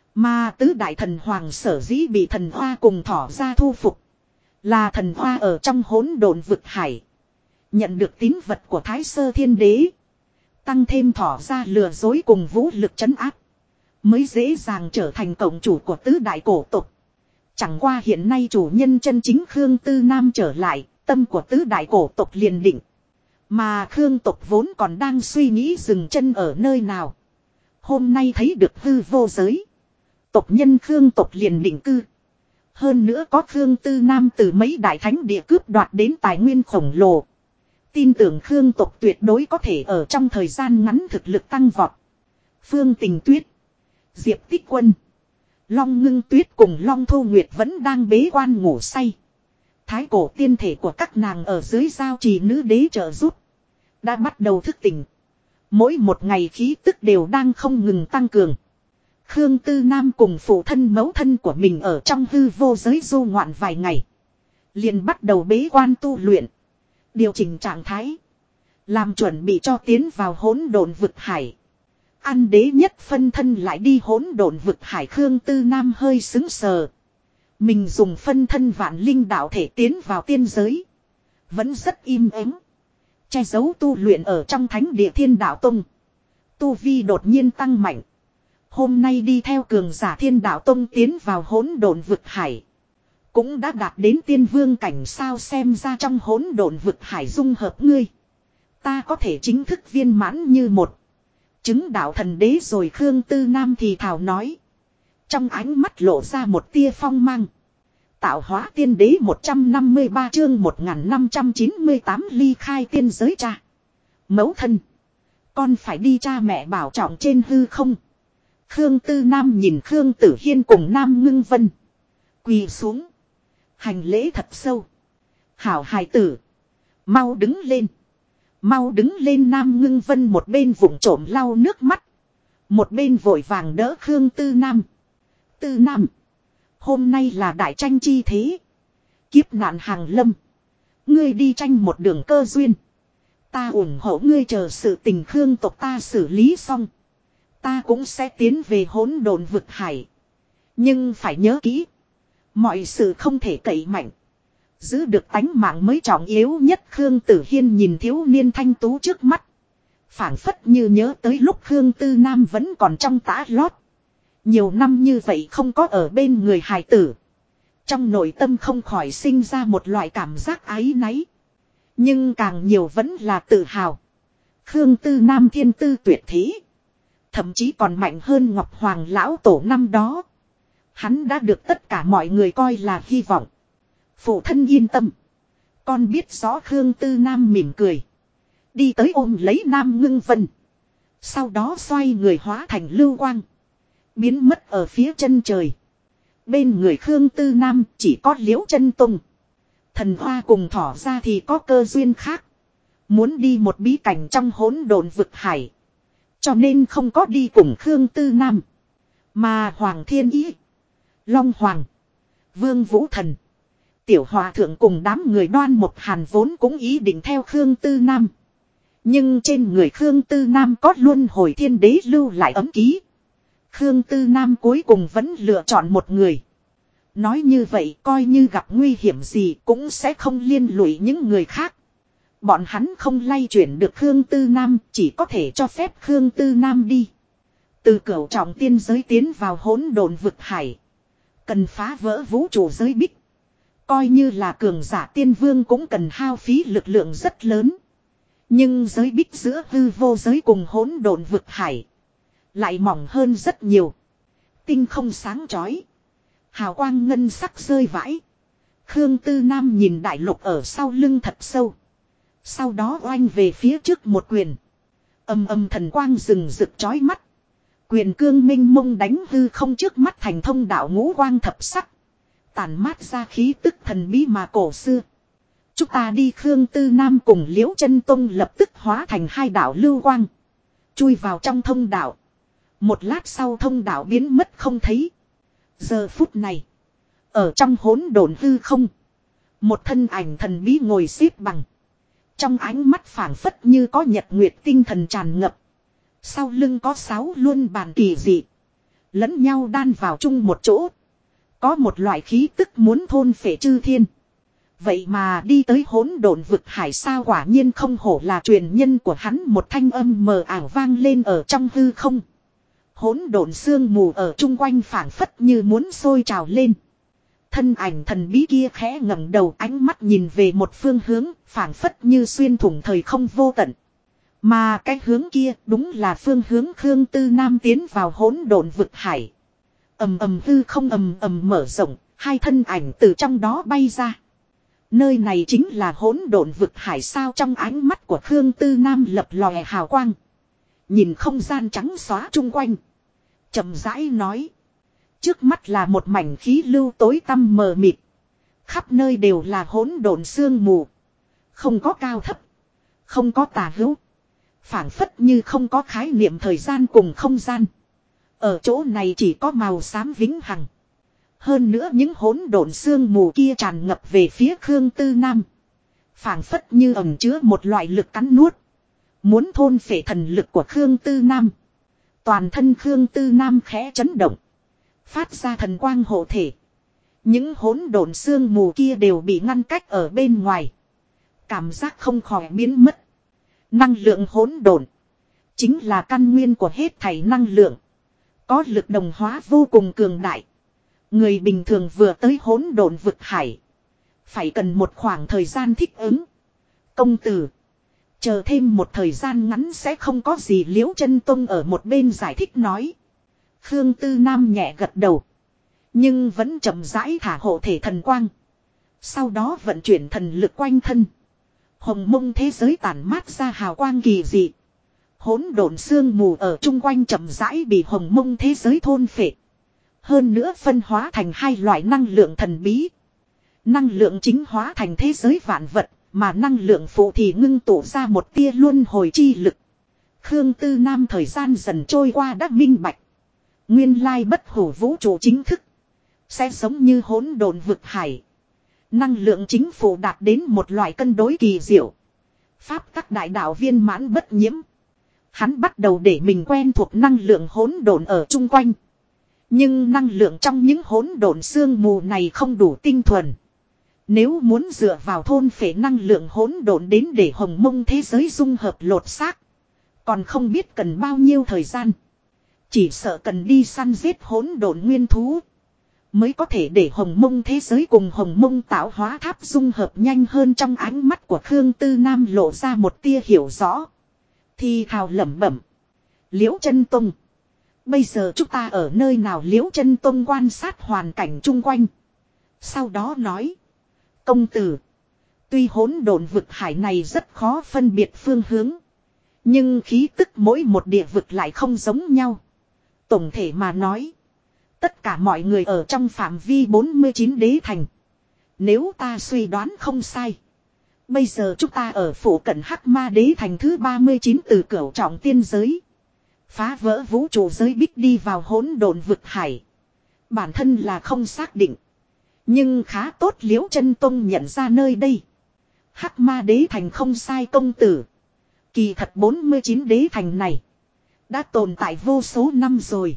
Mà tứ đại thần hoàng sở dĩ bị thần hoa cùng thỏ ra thu phục, là thần hoa ở trong hỗn độn vực hải nhận được tín vật của Thái Sơ Thiên Đế, tăng thêm thỏ ra lừa dối cùng vũ lực trấn áp, mới dễ dàng trở thành cộng chủ của tứ đại cổ tộc. Chẳng qua hiện nay chủ nhân chân chính Khương Tư Nam trở lại, tâm của tứ đại cổ tộc liền định. Mà Khương tộc vốn còn đang suy nghĩ dừng chân ở nơi nào. Hôm nay thấy được hư vô giới. Tộc nhân Khương tộc liền định cư. Hơn nữa có Khương Tư Nam từ mấy đại thánh địa cướp đoạt đến tài nguyên khổng lồ. Tin tưởng Khương tộc tuyệt đối có thể ở trong thời gian ngắn thực lực tăng vọt. Phương Tình Tuyết, Diệp Tích Quân, Long Ngưng Tuyết cùng Long Thu Nguyệt vẫn đang bế quan ngủ say. Thái cổ tiên thể của các nàng ở dưới giao trì nữ đế trợ giúp. Đã bắt đầu thức tỉnh. Mỗi một ngày khí tức đều đang không ngừng tăng cường. Khương Tư Nam cùng phụ thân mẫu thân của mình ở trong hư vô giới du ngoạn vài ngày. Liền bắt đầu bế quan tu luyện. Điều chỉnh trạng thái. Làm chuẩn bị cho tiến vào hỗn độn vực hải. Ăn đế nhất phân thân lại đi hỗn độn vực hải. Khương Tư Nam hơi xứng sờ. Mình dùng phân thân vạn linh đạo thể tiến vào tiên giới. Vẫn rất im ắng. Che giấu tu luyện ở trong thánh địa Thiên Đạo Tông. Tu vi đột nhiên tăng mạnh. Hôm nay đi theo cường giả Thiên Đạo Tông tiến vào hỗn độn vực hải. Cũng đã đạt đến tiên vương cảnh sao, xem ra trong hỗn độn vực hải dung hợp ngươi. Ta có thể chính thức viên mãn như một. Chứng đạo thần đế rồi. Khương Tư Nam thì thào nói. Trong ánh mắt lộ ra một tia phong mang. Tạo hóa tiên đế 153 chương 1598 ly khai tiên giới cha. Mẫu thân. Con phải đi, cha mẹ bảo trọng trên hư không. Khương Tư Nam nhìn Khương Tử Hiên cùng Nam Ngưng Vân. Quỳ xuống. Hành lễ thật sâu. Hảo hài tử. Mau đứng lên. Mau đứng lên. Nam Ngưng Vân một bên vụng trộm lau nước mắt. Một bên vội vàng đỡ Khương Tư Nam. Tư Nam. Hôm nay là đại tranh chi thế. Kiếp nạn hàng lâm. Ngươi đi tranh một đường cơ duyên. Ta ủng hộ ngươi, chờ sự tình Khương tộc ta xử lý xong. Ta cũng sẽ tiến về hỗn độn vực hải. Nhưng phải nhớ kỹ. Mọi sự không thể cậy mạnh. Giữ được tánh mạng mới trọng yếu nhất. Khương Tử Hiên nhìn thiếu niên thanh tú trước mắt. Phảng phất như nhớ tới lúc Khương Tư Nam vẫn còn trong tã lót. Nhiều năm như vậy không có ở bên người hài tử. Trong nội tâm không khỏi sinh ra một loại cảm giác áy náy. Nhưng càng nhiều vẫn là tự hào. Khương Tư Nam thiên tư tuyệt thế. Thậm chí còn mạnh hơn Ngọc Hoàng lão tổ năm đó. Hắn đã được tất cả mọi người coi là hy vọng. Phụ thân yên tâm. Con biết rõ. Khương Tư Nam mỉm cười. Đi tới ôm lấy Nam Ngưng Vân. Sau đó xoay người hóa thành lưu quang. Biến mất ở phía chân trời. Bên người Khương Tư Nam chỉ có Liễu Chân Tùng. Thần Hoa cùng Thỏ ra thì có cơ duyên khác. Muốn đi một bí cảnh trong hỗn độn vực hải. Cho nên không có đi cùng Khương Tư Nam. Mà Hoàng Thiên Ý, Long Hoàng, Vương Vũ Thần, Tiểu Hòa Thượng cùng đám người Đoan Mộc Hàn vốn cũng ý định theo Khương Tư Nam. Nhưng trên người Khương Tư Nam có luân hồi thiên đế lưu lại ấm ký. Khương Tư Nam cuối cùng vẫn lựa chọn một người. Nói như vậy coi như gặp nguy hiểm gì cũng sẽ không liên lụy những người khác. Bọn hắn không lay chuyển được Khương Tư Nam, chỉ có thể cho phép Khương Tư Nam đi. Từ cửu trọng tiên giới tiến vào hỗn độn vực hải. Cần phá vỡ vũ trụ giới bích. Coi như là cường giả tiên vương cũng cần hao phí lực lượng rất lớn. Nhưng giới bích giữa hư vô giới cùng hỗn độn vực hải lại mỏng hơn rất nhiều. Tinh không sáng chói. Hào quang ngân sắc rơi vãi. Khương Tư Nam nhìn đại lục ở sau lưng thật sâu. Sau đó oanh về phía trước một quyền. Âm âm thần quang rừng rực chói mắt. Quyền cương minh mông đánh hư không trước mắt thành thông đạo ngũ quang thập sắc. Tàn mát ra khí tức thần bí mà cổ xưa. Chúng ta đi. Khương Tư Nam cùng Liễu Chân Tông lập tức hóa thành hai đạo lưu quang. Chui vào trong thông đạo. Một lát sau thông đạo biến mất không thấy. Giờ phút này. Ở trong hỗn độn hư không. Một thân ảnh thần bí ngồi xếp bằng. Trong ánh mắt phảng phất như có nhật nguyệt tinh thần tràn ngập. Sau lưng có 6 luân bàn kỳ dị. Lẫn nhau đan vào chung một chỗ. Có một loại khí tức muốn thôn phệ chư thiên. Vậy mà đi tới hỗn độn vực hải sao, quả nhiên không hổ là truyền nhân của hắn. Một thanh âm mờ ảo vang lên ở trong hư không. Hỗn độn sương mù ở chung quanh phảng phất như muốn sôi trào lên. Thân ảnh thần bí kia khẽ ngẩng đầu, ánh mắt nhìn về một phương hướng, phảng phất như xuyên thủng thời không vô tận. Mà cái hướng kia đúng là phương hướng Khương Tư Nam tiến vào hỗn độn vực hải. Ầm ầm hư không ầm ầm mở rộng, hai thân ảnh từ trong đó bay ra. Nơi này chính là hỗn độn vực hải sao? Trong ánh mắt của Khương Tư Nam lập lòe hào quang. Nhìn không gian trắng xóa chung quanh, chậm rãi nói. Trước mắt là một mảnh khí lưu tối tăm mờ mịt. Khắp nơi đều là hỗn độn sương mù. Không có cao thấp, không có tà hữu. Phảng phất như không có khái niệm thời gian cùng không gian. Ở chỗ này chỉ có màu xám vĩnh hằng. Hơn nữa những hỗn độn sương mù kia tràn ngập về phía Khương Tư Nam. Phảng phất như ẩn chứa một loại lực cắn nuốt. Muốn thôn phệ thần lực của Khương Tư Nam. Toàn thân Khương Tư Nam khẽ chấn động. Phát ra thần quang hộ thể. Những hỗn độn sương mù kia đều bị ngăn cách ở bên ngoài. Cảm giác không khỏi biến mất. Năng lượng hỗn độn chính là căn nguyên của hết thảy năng lượng. Có lực đồng hóa vô cùng cường đại. Người bình thường vừa tới hỗn độn vực hải, phải cần một khoảng thời gian thích ứng. Công tử, chờ thêm một thời gian ngắn sẽ không có gì. Liễu Chân Tông ở một bên giải thích nói. Khương Tư Nam nhẹ gật đầu, nhưng vẫn chậm rãi thả hộ thể thần quang. Sau đó vận chuyển thần lực quanh thân. Hồng mông thế giới tản mát ra hào quang kỳ dị. Hỗn độn sương mù ở chung quanh chậm rãi bị hồng mông thế giới thôn phệ. Hơn nữa phân hóa thành hai loại năng lượng thần bí. Năng lượng chính hóa thành thế giới vạn vật, mà năng lượng phụ thì ngưng tụ ra một tia luân hồi chi lực. Khương Tư Nam thời gian dần trôi qua đã minh bạch. Nguyên lai bất hủ vũ trụ chính thức sẽ giống như hỗn độn vực hải. Năng lượng chính phủ đạt đến một loại cân đối kỳ diệu. Pháp tắc đại đạo viên mãn bất nhiễm. Hắn bắt đầu để mình quen thuộc năng lượng hỗn độn ở chung quanh. Nhưng năng lượng trong những hỗn độn sương mù này không đủ tinh thuần. Nếu muốn dựa vào thôn phệ năng lượng hỗn độn đến để hồng mông thế giới dung hợp lột xác, còn không biết cần bao nhiêu thời gian. Chỉ sợ cần đi săn giết hỗn độn nguyên thú, mới có thể để hồng mông thế giới cùng hồng mông tạo hóa tháp dung hợp nhanh hơn. Trong ánh mắt của Khương Tư Nam lộ ra một tia hiểu rõ. Thì thào lẩm bẩm. Liễu Chân Tông, bây giờ chúng ta ở nơi nào? Liễu Chân Tông quan sát hoàn cảnh chung quanh. Sau đó nói. Công tử, tuy hỗn độn vực hải này rất khó phân biệt phương hướng, nhưng khí tức mỗi một địa vực lại không giống nhau. Tổng thể mà nói, tất cả mọi người ở trong phạm vi 49 đế thành. Nếu ta suy đoán không sai, bây giờ chúng ta ở phủ cận Hắc Ma đế thành thứ 39 từ cửu trọng tiên giới. Phá vỡ vũ trụ giới bích đi vào hỗn độn vực hải. Bản thân là không xác định, nhưng khá tốt. Liễu Chân Tông nhận ra nơi đây. Hắc Ma đế thành không sai công tử. Kỳ thật 49 đế thành này đã tồn tại vô số năm rồi.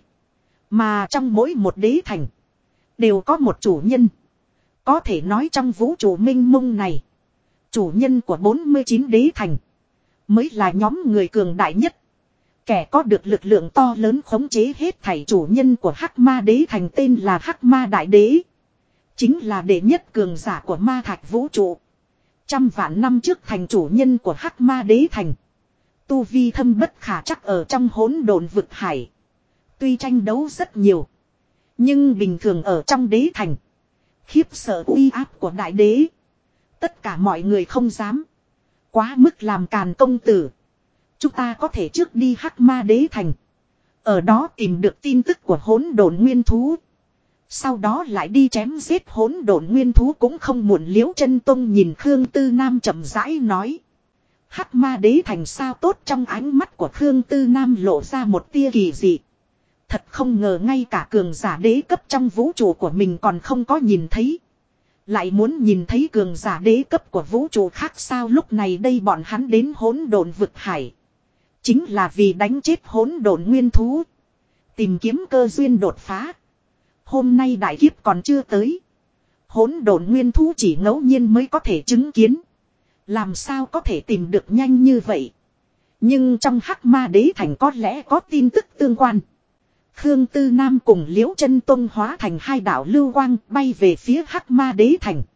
Mà trong mỗi một đế thành đều có một chủ nhân. Có thể nói trong vũ trụ minh mông này, chủ nhân của 49 đế thành mới là nhóm người cường đại nhất. Kẻ có được lực lượng to lớn khống chế hết thảy. Chủ nhân của Hắc Ma đế thành tên là Hắc Ma đại đế, chính là đệ nhất cường giả của ma thạch vũ trụ. Trăm vạn năm trước thành chủ nhân của Hắc Ma đế thành. Tu vi thâm bất khả trắc ở trong hỗn độn vực hải. Tuy tranh đấu rất nhiều, nhưng bình thường ở trong đế thành, khiếp sợ uy áp của đại đế, tất cả mọi người không dám. Quá mức làm càn. Công tử, chúng ta có thể trước đi Hắc Ma đế thành, ở đó tìm được tin tức của hỗn độn nguyên thú, sau đó lại đi chém giết hỗn độn nguyên thú cũng không muộn. Liễu Chân Tông nhìn Khương Tư Nam chậm rãi nói. Hắc Ma đế thành sao? Tốt. Trong ánh mắt của Khương Tư Nam lộ ra một tia kỳ dị. Thật không ngờ ngay cả cường giả đế cấp trong vũ trụ của mình còn không có nhìn thấy, lại muốn nhìn thấy cường giả đế cấp của vũ trụ khác sao? Lúc này đây bọn hắn đến hỗn độn vực hải, chính là vì đánh chết hỗn độn nguyên thú, tìm kiếm cơ duyên đột phá. Hôm nay đại kiếp còn chưa tới, hỗn độn nguyên thú chỉ ngẫu nhiên mới có thể chứng kiến, làm sao có thể tìm được nhanh như vậy. Nhưng trong Hắc Ma đế thành có lẽ có tin tức tương quan. Khương Tư Nam cùng Liễu Chân Tông hóa thành hai đạo lưu quang bay về phía Hắc Ma Đế thành.